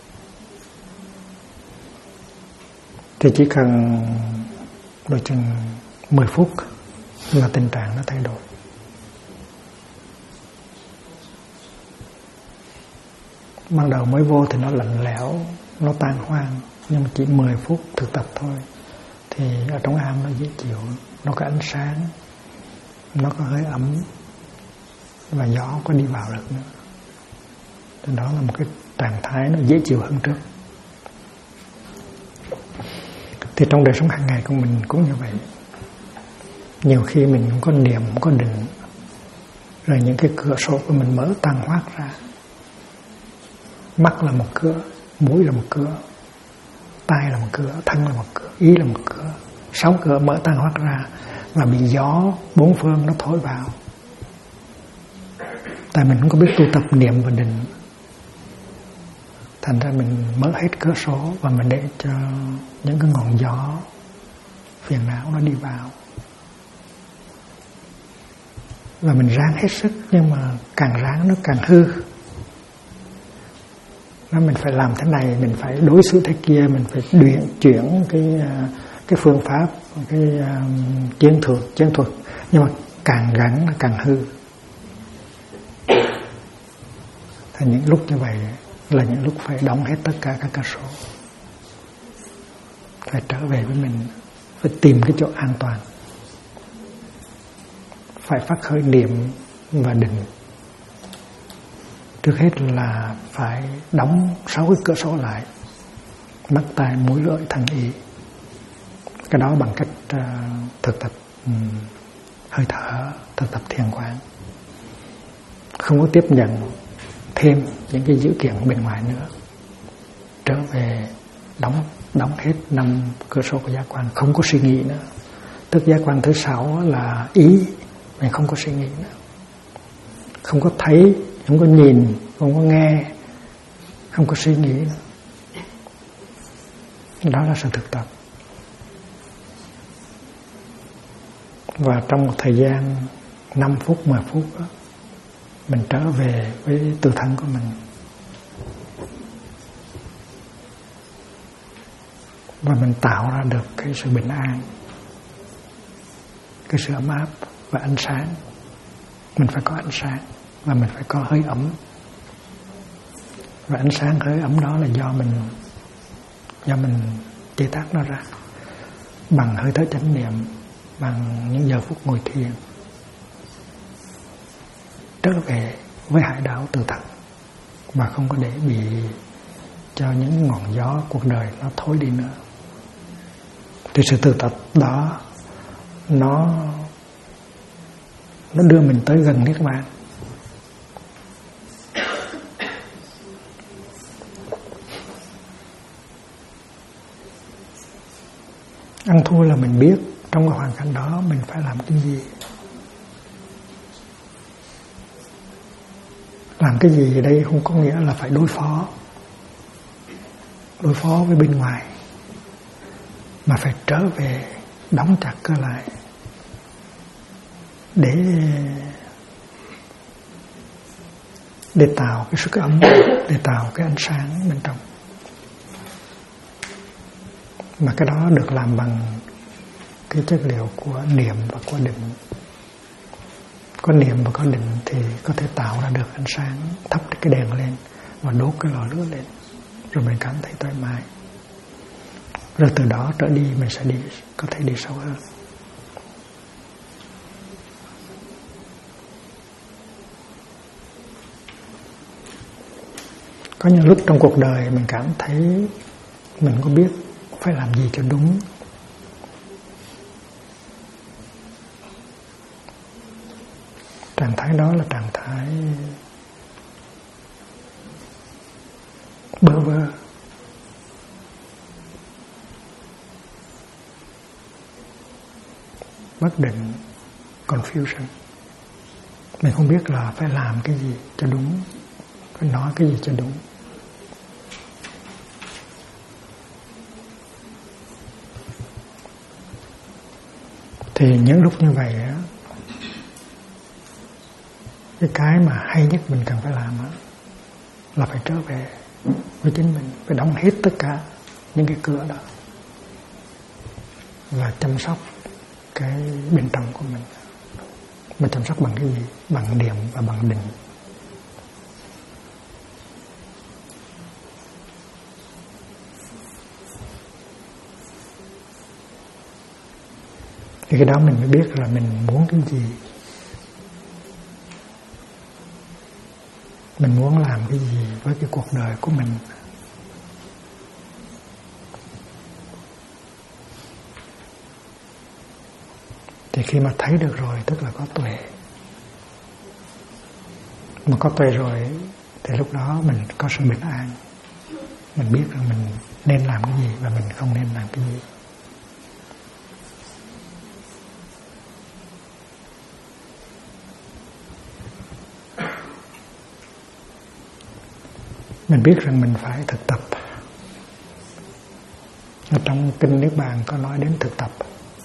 Thì chỉ cần đôi chừng 10 phút là tình trạng nó thay đổi. Ban đầu mới vô thì nó lạnh lẽo, nó tan hoang, nhưng mà chỉ 10 phút thực tập thôi thì ở trong am nó dễ chịu, nó có ánh sáng, nó có hơi ấm và gió có đi vào được nữa. Thì đó là một cái trạng thái nó dễ chịu hơn trước. Thì trong đời sống hàng ngày của mình cũng như vậy. Nhiều khi mình không có niệm, không có định, rồi những cái cửa sổ của mình mở tăng hoác ra. Mắt là một cửa, mũi là một cửa, tai là một cửa, thân là một cửa, ý là một cửa. 6 cửa mở tăng hoác ra và bị gió bốn phương nó thổi vào. Tại mình không có biết tu tập niệm và định, thành ra mình mở hết cửa sổ và mình để cho những cái ngọn gió phiền não nó đi vào. Và mình ráng hết sức, nhưng mà càng ráng nó càng hư. Nó mình phải làm thế này, mình phải đối xử thế kia, mình phải chuyển cái phương pháp, cái chiến thuật, nhưng mà càng gắn nó càng hư. Thì những lúc như vậy là những lúc phải đóng hết tất cả các cửa sổ, phải trở về với mình, phải tìm cái chỗ an toàn, phải phát khởi niệm và định. Trước hết là phải đóng 6 cái cửa sổ lại, mắt, tai, mũi, lưỡi, thân, ý. Cái đó bằng cách thực tập hơi thở, thực tập thiền quán, không có tiếp nhận thêm những cái dữ kiện bên ngoài nữa. Trở về đóng hết 5 cửa sổ của giác quan, không có suy nghĩ nữa. Tức giác quan thứ 6 là ý, mình không có suy nghĩ nữa, không có thấy, không có nhìn, không có nghe, không có suy nghĩ nữa. Đó là sự thực tập. Và trong một thời gian 5 phút, 10 phút đó, mình trở về với tự thân của mình. Và mình tạo ra được cái sự bình an, cái sự ấm áp và ánh sáng. Mình phải có ánh sáng và mình phải có hơi ấm. Và ánh sáng hơi ấm đó là do mình chế tác nó ra bằng hơi thở chánh niệm, bằng những giờ phút ngồi thiền, trở về với hải đảo tự thân mà không có để bị cho những ngọn gió cuộc đời nó thổi đi nữa. Thì sự thực tập đó nó đưa mình tới gần niết bàn. Ăn thua là mình biết trong cái hoàn cảnh đó mình phải làm cái gì. Làm cái gì ở đây không có nghĩa là phải đối phó. đối phó với bên ngoài, mà phải trở về đóng chặt cơ lại để tạo cái sức ấm, để tạo cái ánh sáng bên trong. Mà cái đó được làm bằng cái chất liệu của niệm và của định. Có niệm và có định thì có thể tạo ra được ánh sáng, thắp cái đèn lên và đốt cái lò lửa lên, rồi mình cảm thấy thoải mái. Rồi từ đó trở đi mình sẽ có thể đi sâu hơn. Có những lúc trong cuộc đời mình cảm thấy mình có biết phải làm gì cho đúng. Trạng thái đó là trạng thái bơ vơ. Bất định, confusion. Mình không biết là phải làm cái gì cho đúng, phải nói cái gì cho đúng. Thì những lúc như vậy á, cái mà hay nhất mình cần phải làm á, là phải trở về với chính mình, phải đóng hết tất cả những cái cửa đó và chăm sóc cái bên trong của mình. Mà chăm sóc bằng cái gì? Bằng niệm và bằng định. Thì cái đó mình mới biết là mình muốn cái gì, mình muốn làm cái gì với cái cuộc đời của mình. Thì khi mà thấy được rồi tức là có tuệ. Mà có tuệ rồi thì lúc đó mình có sự bình an. Mình biết rằng mình nên làm cái gì và mình không nên làm cái gì. Mình biết rằng mình phải thực tập. Ở trong kinh Niết Bàn có nói đến thực tập.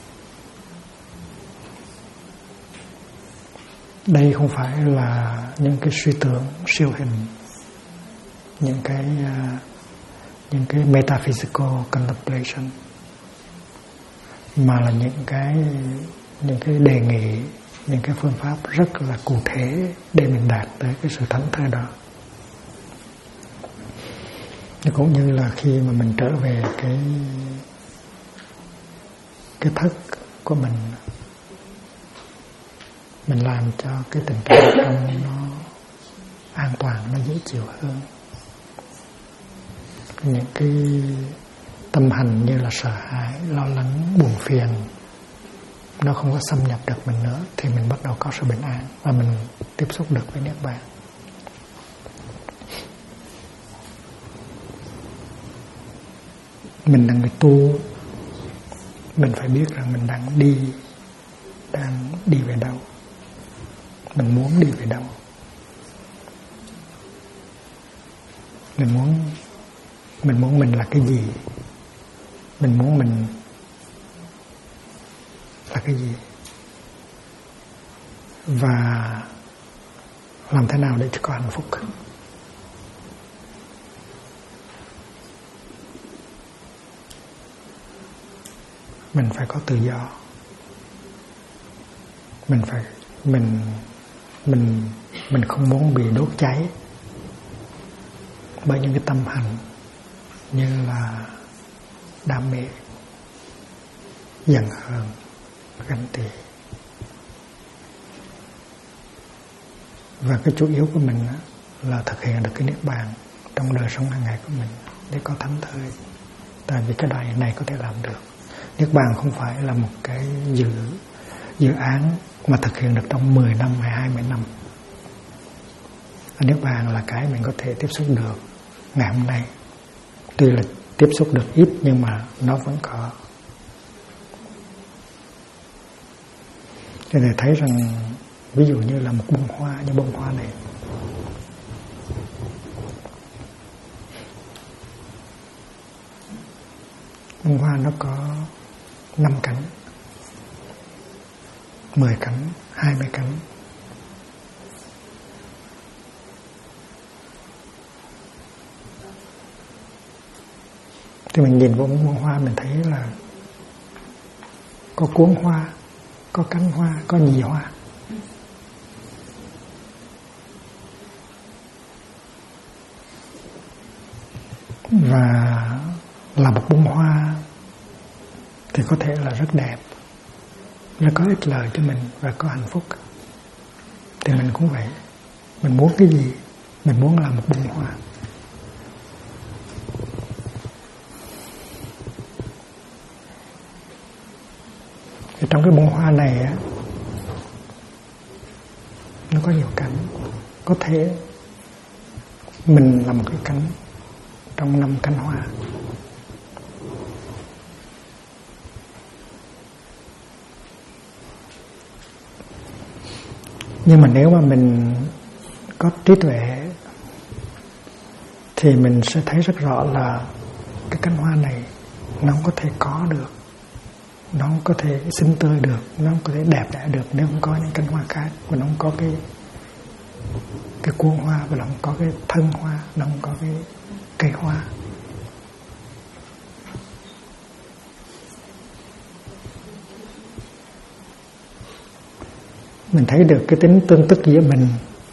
Đây không phải là những cái suy tưởng siêu hình, những cái metaphysical contemplation, mà là những cái đề nghị, những cái phương pháp rất là cụ thể để mình đạt tới cái sự thảnh thơi đó. Cũng như là khi mà mình trở về cái thức của mình làm cho cái tình trạng trong nó an toàn, nó dễ chịu hơn. Những cái tâm hành như là sợ hãi, lo lắng, buồn phiền nó không có xâm nhập được mình nữa, thì mình bắt đầu có sự bình an và mình tiếp xúc được với Niết Bàn. Mình là người tu, mình phải biết rằng mình đang đi về đâu, mình muốn đi về đâu, mình muốn mình là cái gì, mình muốn mình là cái gì, và làm thế nào để cho có hạnh phúc. Mình phải có tự do. Mình không muốn bị đốt cháy bởi những cái tâm hành như là đam mê, giận hờn, ganh tị. Và cái chủ yếu của mình là thực hiện được cái Niết Bàn trong đời sống hàng ngày của mình để có thảnh thơi. Tại vì cái đời này có thể làm được. Niết Bàn không phải là một cái dự án mà thực hiện được trong 10 năm hay 20 năm. Niết Bàn là cái mình có thể tiếp xúc được ngày hôm nay. Tuy là tiếp xúc được ít nhưng mà nó vẫn có. Cho nên thấy rằng ví dụ như là một bông hoa, như bông hoa này, bông hoa nó có 5 cánh, 10 cánh, 20 cánh. Thì mình nhìn vào bông hoa mình thấy là có cuốn hoa, có cánh hoa, có nhì hoa. Và là một bông hoa thì có thể là rất đẹp, nó có ích lợi cho mình và có hạnh phúc. Thì mình cũng vậy, mình muốn cái gì? Mình muốn là một bông hoa. Thì trong cái bông hoa này á, nó có nhiều cánh. Có thể mình là một cái cánh trong 5 cánh hoa. Nhưng mà nếu mà mình có trí tuệ thì mình sẽ thấy rất rõ là cái cánh hoa này nó không có thể có được, nó không có thể xinh tươi được, nó không có thể đẹp đẽ được nếu không có những cánh hoa khác, và nó không có cái cuốn hoa, và nó không có cái thân hoa, nó không có cái cây hoa. Mình thấy được cái tính tương tức giữa mình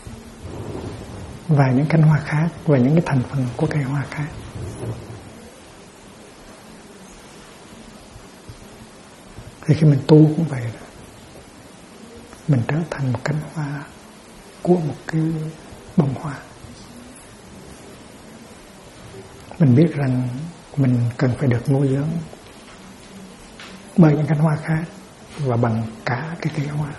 và những cánh hoa khác, và những cái thành phần của cây hoa khác. Thì khi mình tu cũng vậy, mình trở thành một cánh hoa của một cái bông hoa. Mình biết rằng mình cần phải được nuôi dưỡng bởi những cánh hoa khác và bằng cả cái cây hoa.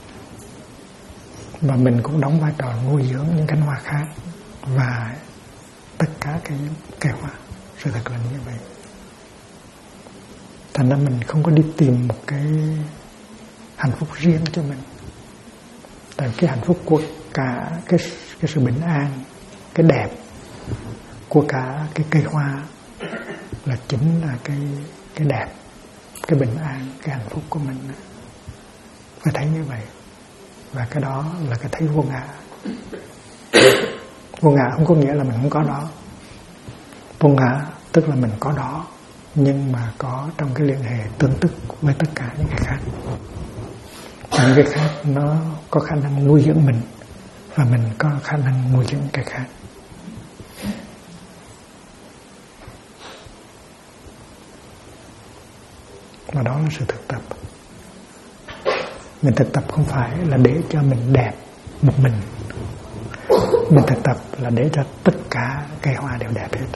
Và mình cũng đóng vai trò nuôi dưỡng những cánh hoa khác và tất cả cái cây hoa. Sự thật là như vậy. Thành ra mình không có đi tìm một cái hạnh phúc riêng cho mình. Tại cái hạnh phúc của cả cái sự bình an, cái đẹp của cả cái cây hoa là chính là cái đẹp, cái bình an, cái hạnh phúc của mình. Phải thấy như vậy. Và cái đó là cái thấy vô ngã. Vô ngã không có nghĩa là mình không có đó. Vô ngã tức là mình có đó, nhưng mà có trong cái liên hệ tương tức với tất cả những cái khác. Những cái khác nó có khả năng nuôi dưỡng mình, và mình có khả năng nuôi dưỡng cái khác. Và đó là sự thực tập. Mình thực tập không phải là để cho mình đẹp một mình. Mình thực tập là để cho tất cả cây hoa đều đẹp hết.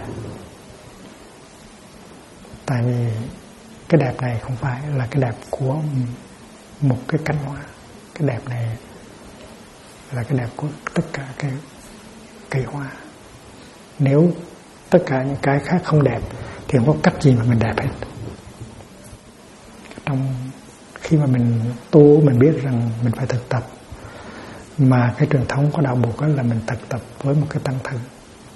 Tại vì cái đẹp này không phải là cái đẹp của một cái cánh hoa. Cái đẹp này là cái đẹp của tất cả cái cây hoa. Nếu tất cả những cái khác không đẹp thì không có cách gì mà mình đẹp hết. Khi mà mình tu, mình biết rằng mình phải thực tập. Mà cái truyền thống của đạo Bụt là mình thực tập với một cái tăng thân.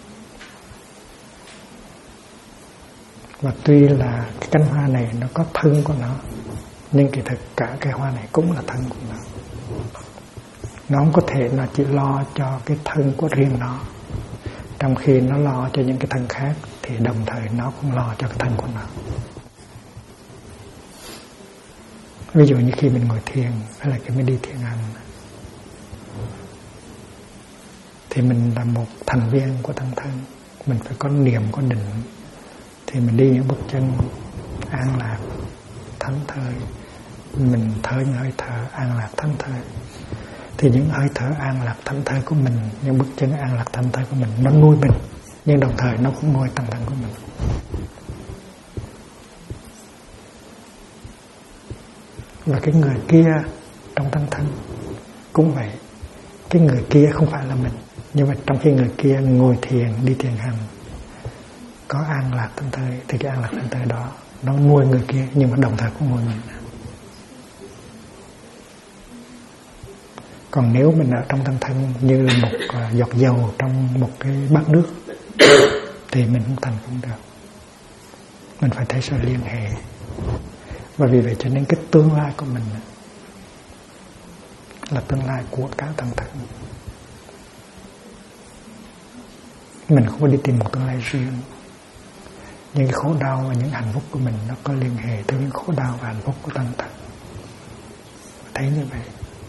Và tuy là cái cánh hoa này nó có thân của nó, nhưng kỳ thực cả cái hoa này cũng là thân của nó. Nó không có thể nó chỉ lo cho cái thân của riêng nó, trong khi nó lo cho những cái thân khác, thì đồng thời nó cũng lo cho cái thân của nó. Ví dụ như khi mình ngồi thiền, hay là khi mình đi thiền hành, thì mình là một thành viên của tăng thân. Mình phải có niệm, có định, thì mình đi những bước chân an lạc, thảnh thơi. Mình thở những hơi thở an lạc, thảnh thơi. Thì những hơi thở an lạc, thảnh thơi của mình, những bước chân an lạc, thảnh thơi của mình, nó nuôi mình, nhưng đồng thời nó cũng nuôi tăng thân của mình. Và cái người kia trong tăng thân cũng vậy. Cái người kia không phải là mình, nhưng mà trong khi người kia ngồi thiền, đi thiền hành, có an lạc thảnh thơi, thì cái an lạc thảnh thơi đó nó nuôi người kia, nhưng mà đồng thời cũng nuôi mình. Còn nếu mình ở trong tăng thân như một giọt dầu trong một cái bát nước thì mình không thành công được. Mình phải thấy sự liên hệ. Và vì vậy cho nên cái tương lai của mình là tương lai của cả tăng thân. Mình không có đi tìm một tương lai riêng. Những cái khổ đau và những hạnh phúc của mình nó có liên hệ tới những khổ đau và hạnh phúc của tăng thân. Thấy như vậy.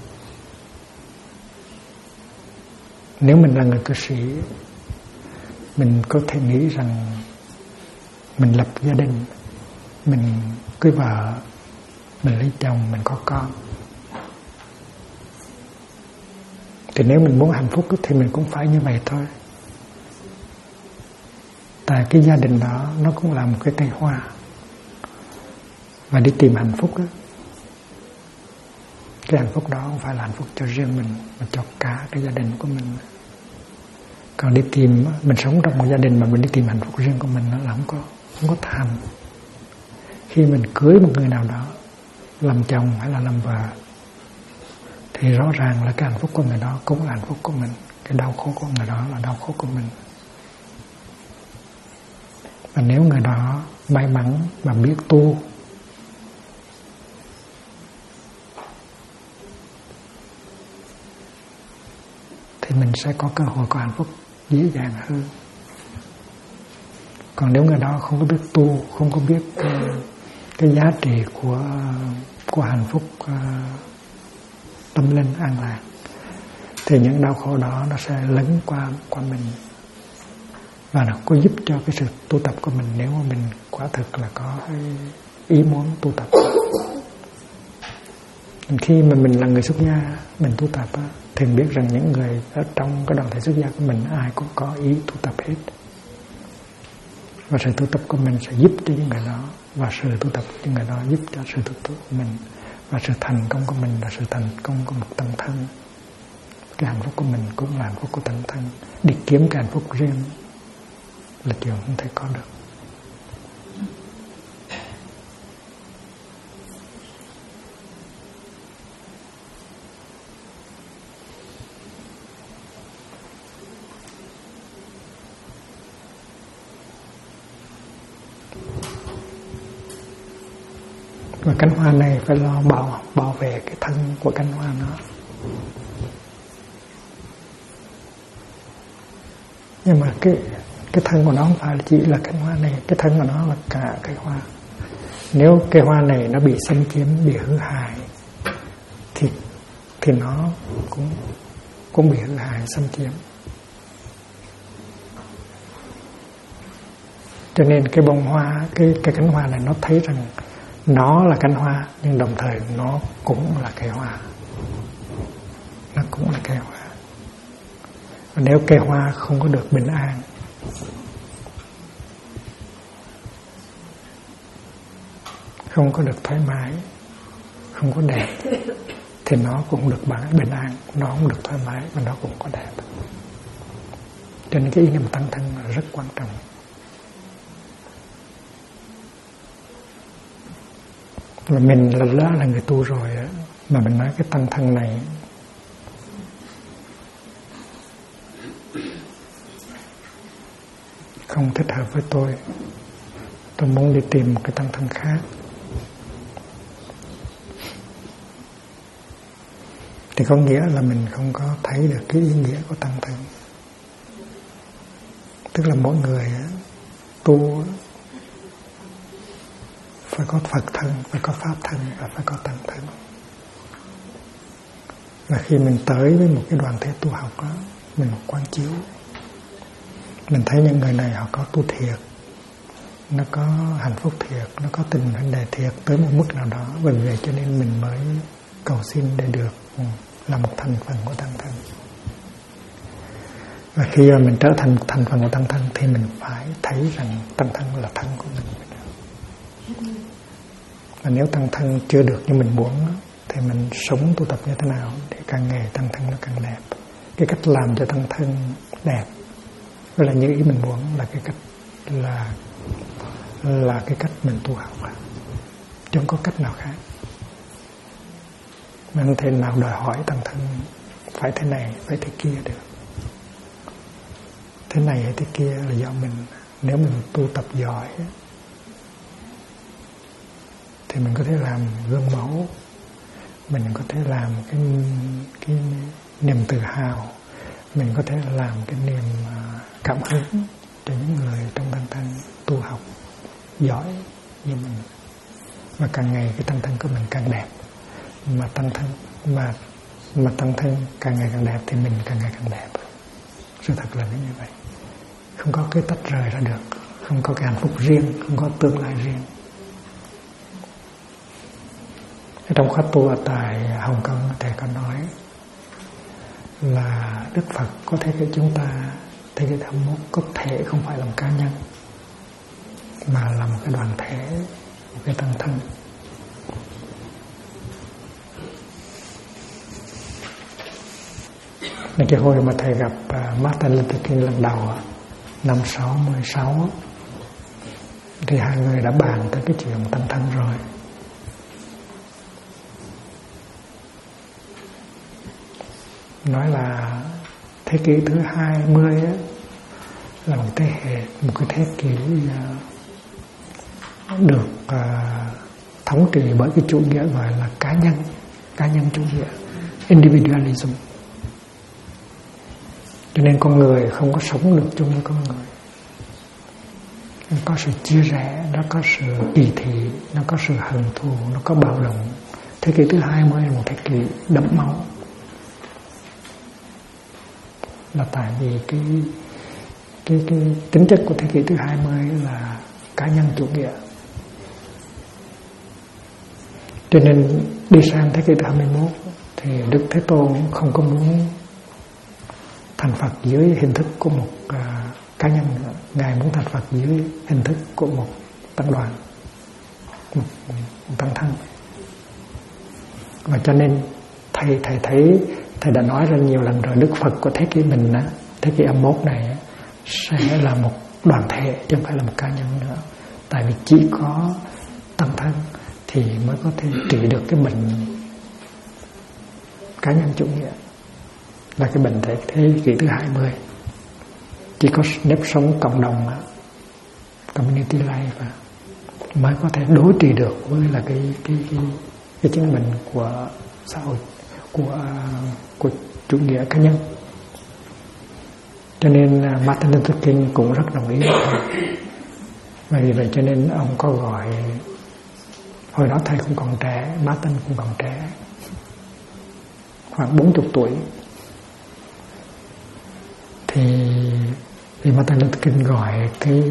Nếu mình là người cư sĩ, mình có thể nghĩ rằng mình lập gia đình, mình cưới vợ, mình lấy chồng, mình có con. Thì nếu mình muốn hạnh phúc thì mình cũng phải như vậy thôi. Tại cái gia đình đó nó cũng là một cái cây hoa. Và đi tìm hạnh phúc đó, cái hạnh phúc đó không phải là hạnh phúc cho riêng mình, mà cho cả cái gia đình của mình. Còn đi tìm, mình sống trong một gia đình mà mình đi tìm hạnh phúc riêng của mình, nó là không có thành. Khi mình cưới một người nào đó, làm chồng hay là làm vợ, thì rõ ràng là cái hạnh phúc của người đó cũng là hạnh phúc của mình. Cái đau khổ của người đó là đau khổ của mình. Và nếu người đó may mắn và biết tu, thì mình sẽ có cơ hội có hạnh phúc dễ dàng hơn. Còn nếu người đó không có biết tu, không có biết cái giá trị của hạnh phúc tâm linh an lạc, thì những đau khổ đó nó sẽ lấn qua mình, và nó có giúp cho cái sự tu tập của mình, nếu mà mình quả thực là có cái ý muốn tu tập. Khi mà mình là người xuất gia, mình tu tập thì mình biết rằng những người ở trong cái đoàn thể xuất gia của mình ai cũng có ý tu tập hết. Và sự tu tập của mình sẽ giúp cho những người đó, và sự tu tập của những người đó giúp cho sự tu tập của mình. Và sự thành công của mình là sự thành công của một tăng thân. Cái hạnh phúc của mình cũng là hạnh phúc của tăng thân. Đi kiếm cái hạnh phúc riêng là chuyện không thể có được. Và cánh hoa này phải lo bảo vệ cái thân của cánh hoa nó. Nhưng mà cái thân của nó không phải chỉ là cánh hoa này, cái thân của nó là cả cây hoa. Nếu cây hoa này nó bị xâm chiếm, bị hư hại, thì nó cũng bị hư hại, xâm chiếm. Cho nên cái bông hoa, cái cánh hoa này nó thấy rằng nó là cánh hoa, nhưng đồng thời nó cũng là cây hoa. Nó cũng là cây hoa. Và nếu cây hoa không có được bình an, không có được thoải mái, không có đẹp, thì nó cũng được bình an, nó không được thoải mái và nó cũng có đẹp. Cho nên cái ý niệm tăng thân là rất quan trọng. Và mình là người tu rồi á, mà mình nói cái tăng thân này không thích hợp với tôi muốn đi tìm một cái tăng thân khác, thì có nghĩa là mình không có thấy được cái ý nghĩa của tăng thân. Tức là mỗi người tu phải có Phật thân, phải có Pháp thân và phải có tăng thân. Và khi mình tới với một cái đoàn thể tu học đó, mình quán chiếu, mình thấy những người này họ có tu thiệt, nó có hạnh phúc thiệt, nó có tình huynh đệ thiệt tới một mức nào đó, vì vậy cho nên mình mới cầu xin để được là một thành phần của tăng thân. Và khi mà mình trở thành một thành phần của tăng thân thì mình phải thấy rằng tăng thân là thân của mình. Và nếu tăng thân chưa được như mình muốn thì mình sống tu tập như thế nào để càng ngày tăng thân nó càng đẹp. Cái cách làm cho tăng thân đẹp với là như ý mình muốn là cái cách là cái cách mình tu học, chứ không có cách nào khác. Mình không thể nào đòi hỏi tăng thân phải thế này, phải thế kia được. Thế này hay thế kia là do mình. Nếu mình tu tập giỏi thì mình có thể làm gương mẫu, mình có thể làm cái niềm tự hào, mình có thể làm cái niềm cảm hứng cho những người trong tăng thân tu học giỏi như mình. Và càng ngày cái tăng thân của mình càng đẹp, mà tăng thân càng ngày càng đẹp thì mình càng ngày càng đẹp. Sự thật là như vậy, không có cái tách rời ra được, không có cái hạnh phúc riêng, không có tương lai riêng. Trong khóa tu ở tại Hồng Kông, thầy có nói là Đức Phật có thế kỷ chúng ta, thế kỷ 21 có thể không phải là một cá nhân, mà là một cái đoàn thể, một cái tăng thân. Nên cái hồi mà thầy gặp Martin Luther King lần đầu năm 66 thì hai người đã bàn tới cái chuyện tăng thân rồi. Nói là thế kỷ thứ 20 á, là một thế hệ, một cái thế kỷ được thống trị bởi cái chủ nghĩa gọi là cá nhân chủ nghĩa, individualism. Cho nên con người không có sống được chung với con người. Nó có sự chia rẽ, nó có sự kỳ thị, nó có sự hận thù, nó có bạo động. Thế kỷ thứ 20 là một thế kỷ đẫm máu. Là tại vì cái tính chất của thế kỷ thứ 20 là cá nhân chủ nghĩa. Cho nên đi sang thế kỷ thứ 21 thì Đức Thế Tôn không có muốn thành Phật dưới hình thức của một cá nhân nữa. Ngài muốn thành Phật dưới hình thức của một tăng đoàn, một tăng thân. Và cho nên thầy thấy, thầy đã nói ra nhiều lần rồi, Đức Phật của thế kỷ mình á, thế kỷ 21 này á, sẽ là một đoàn thể chứ không phải là một cá nhân nữa. Tại vì chỉ có tăng thân thì mới có thể trị được cái bệnh cá nhân chủ nghĩa, là cái bệnh thế kỷ thứ 20. Chỉ có nếp sống cộng đồng, community life mới có thể đối trị được với là cái chứng bệnh của xã hội, của chủ nghĩa cá nhân. Cho nên Martin Luther King cũng rất đồng ý. Và vì vậy cho nên ông có gọi, hồi đó thầy cũng còn trẻ, Martin cũng còn trẻ, khoảng 40 tuổi, thì Martin Luther King gọi cái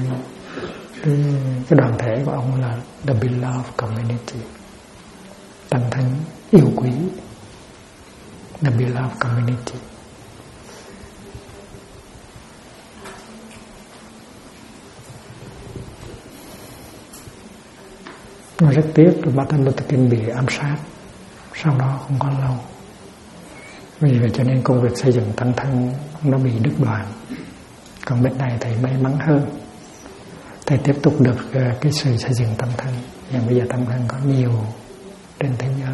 đoàn thể của ông là The Beloved Community, tăng thân yêu quý, The Beloved Community. Mà rất tiếc là Martin Luther King bị ám sát sau đó không có lâu. Vì vậy cho nên công việc xây dựng tăng thân nó bị đứt đoạn. Còn bên này thầy may mắn hơn, thầy tiếp tục được cái sự xây dựng tăng thân. Và bây giờ tăng thân có nhiều trên thế giới.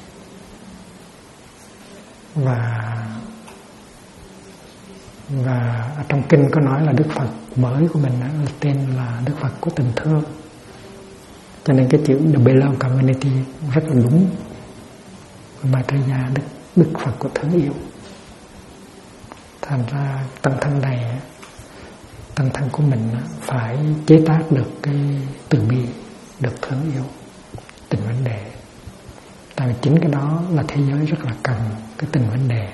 Và ở trong kinh có nói là Đức Phật mới của mình tên là Đức Phật của tình thương. Cho nên cái chữ The Beloved Community rất là đúng. Maitreya, Đức Phật của thương yêu. Thành ra tăng thân này, tăng thân của mình phải chế tác được cái từ bi, được thương yêu, tình vấn đề. Tại vì chính cái đó là thế giới rất là cần cái tình vấn đề.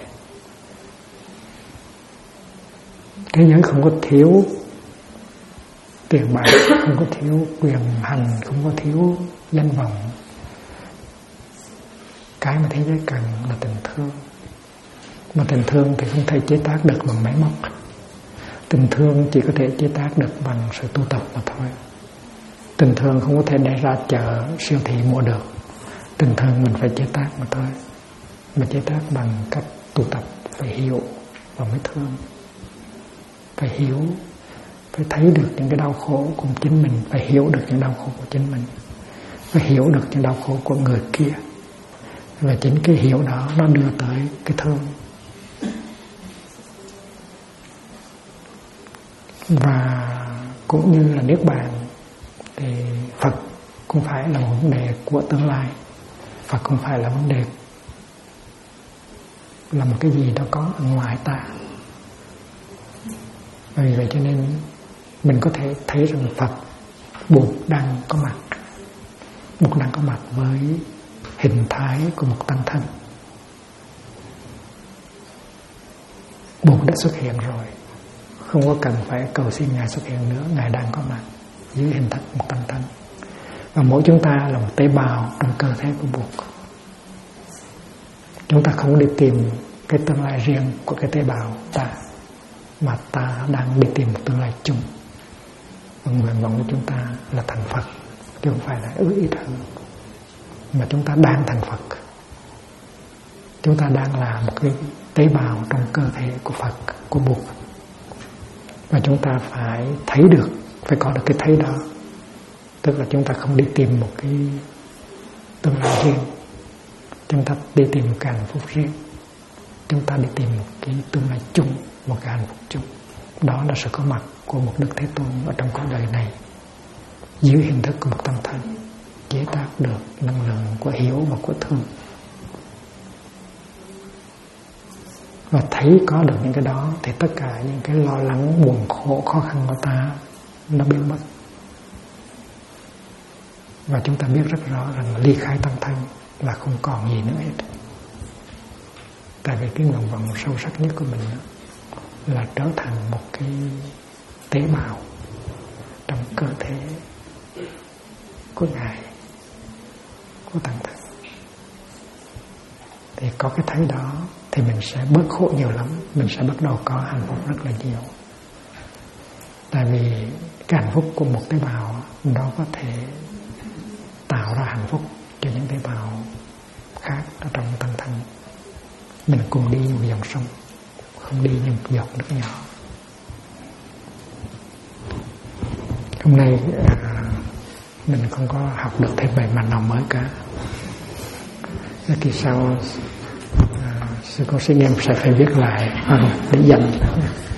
Thế giới không có thiếu tiền bạc, không có thiếu quyền hành, không có thiếu danh vọng. Cái mà thế giới cần là tình thương. Mà tình thương thì không thể chế tác được bằng máy móc. Tình thương chỉ có thể chế tác được bằng sự tu tập mà thôi. Tình thương không có thể đem ra chợ siêu thị mua được. Tình thương mình phải chế tác mà thôi. Mà chế tác bằng cách tu tập, phải hiểu và mới thương. Phải hiểu, phải thấy được những cái đau khổ của chính mình, phải hiểu được những đau khổ của chính mình, phải hiểu được những đau khổ của người kia. Và chính cái hiểu đó nó đưa tới cái thương. Và cũng như là Niết Bàn thì Phật không phải là một vấn đề của tương lai, và không phải là vấn đề là một cái gì đó có ở ngoài ta. Vì vậy cho nên mình có thể thấy rằng Phật, Bụt đang có mặt. Bụt đang có mặt với hình thái của một tăng thân. Bụt đã xuất hiện rồi, không có cần phải cầu xin Ngài xuất hiện nữa. Ngài đang có mặt dưới hình thức một tăng thân. Và mỗi chúng ta là một tế bào trong cơ thể của Bụt. Chúng ta không đi tìm cái tương lai riêng của cái tế bào ta, mà ta đang đi tìm một tương lai chung. Và nguyện vọng của chúng ta là thành Phật, chứ không phải là ước ít hơn. Mà chúng ta đang thành Phật. Chúng ta đang là một cái tế bào trong cơ thể của Phật, của Bụt. Và chúng ta phải thấy được, phải có được cái thấy đó. Tức là chúng ta không đi tìm một cái tương lai riêng, chúng ta đi tìm một cái hạnh phúc riêng. Chúng ta đi tìm một cái tương lai chung, một cái hạnh phúc chung. Đó là sự có mặt của một Đức Thế Tôn ở trong cuộc đời này, dưới hình thức của một tăng thân, chế tác được năng lượng của hiểu và của thương. Và thấy có được những cái đó thì tất cả những cái lo lắng, buồn khổ, khó khăn của ta nó biến mất. Và chúng ta biết rất rõ rằng ly khai tăng thân là không còn gì nữa hết. Tại vì cái nguyện vọng sâu sắc nhất của mình là trở thành một cái tế bào trong cơ thể của Ngài, của tăng thân. Thì có cái thấy đó thì mình sẽ bớt khổ nhiều lắm. Mình sẽ bắt đầu có hạnh phúc rất là nhiều. Tại vì cái hạnh phúc của một tế bào nó có thể tạo ra hạnh phúc cho những tế bào khác ở trong tăng thân. Mình cùng đi như một dòng sông, không đi như một giọt nước nhỏ. Hôm nay mình không có học được thêm bài nào mới cả. Kỳ sau sư cô sĩ Nghiêm sẽ phải viết lại để dành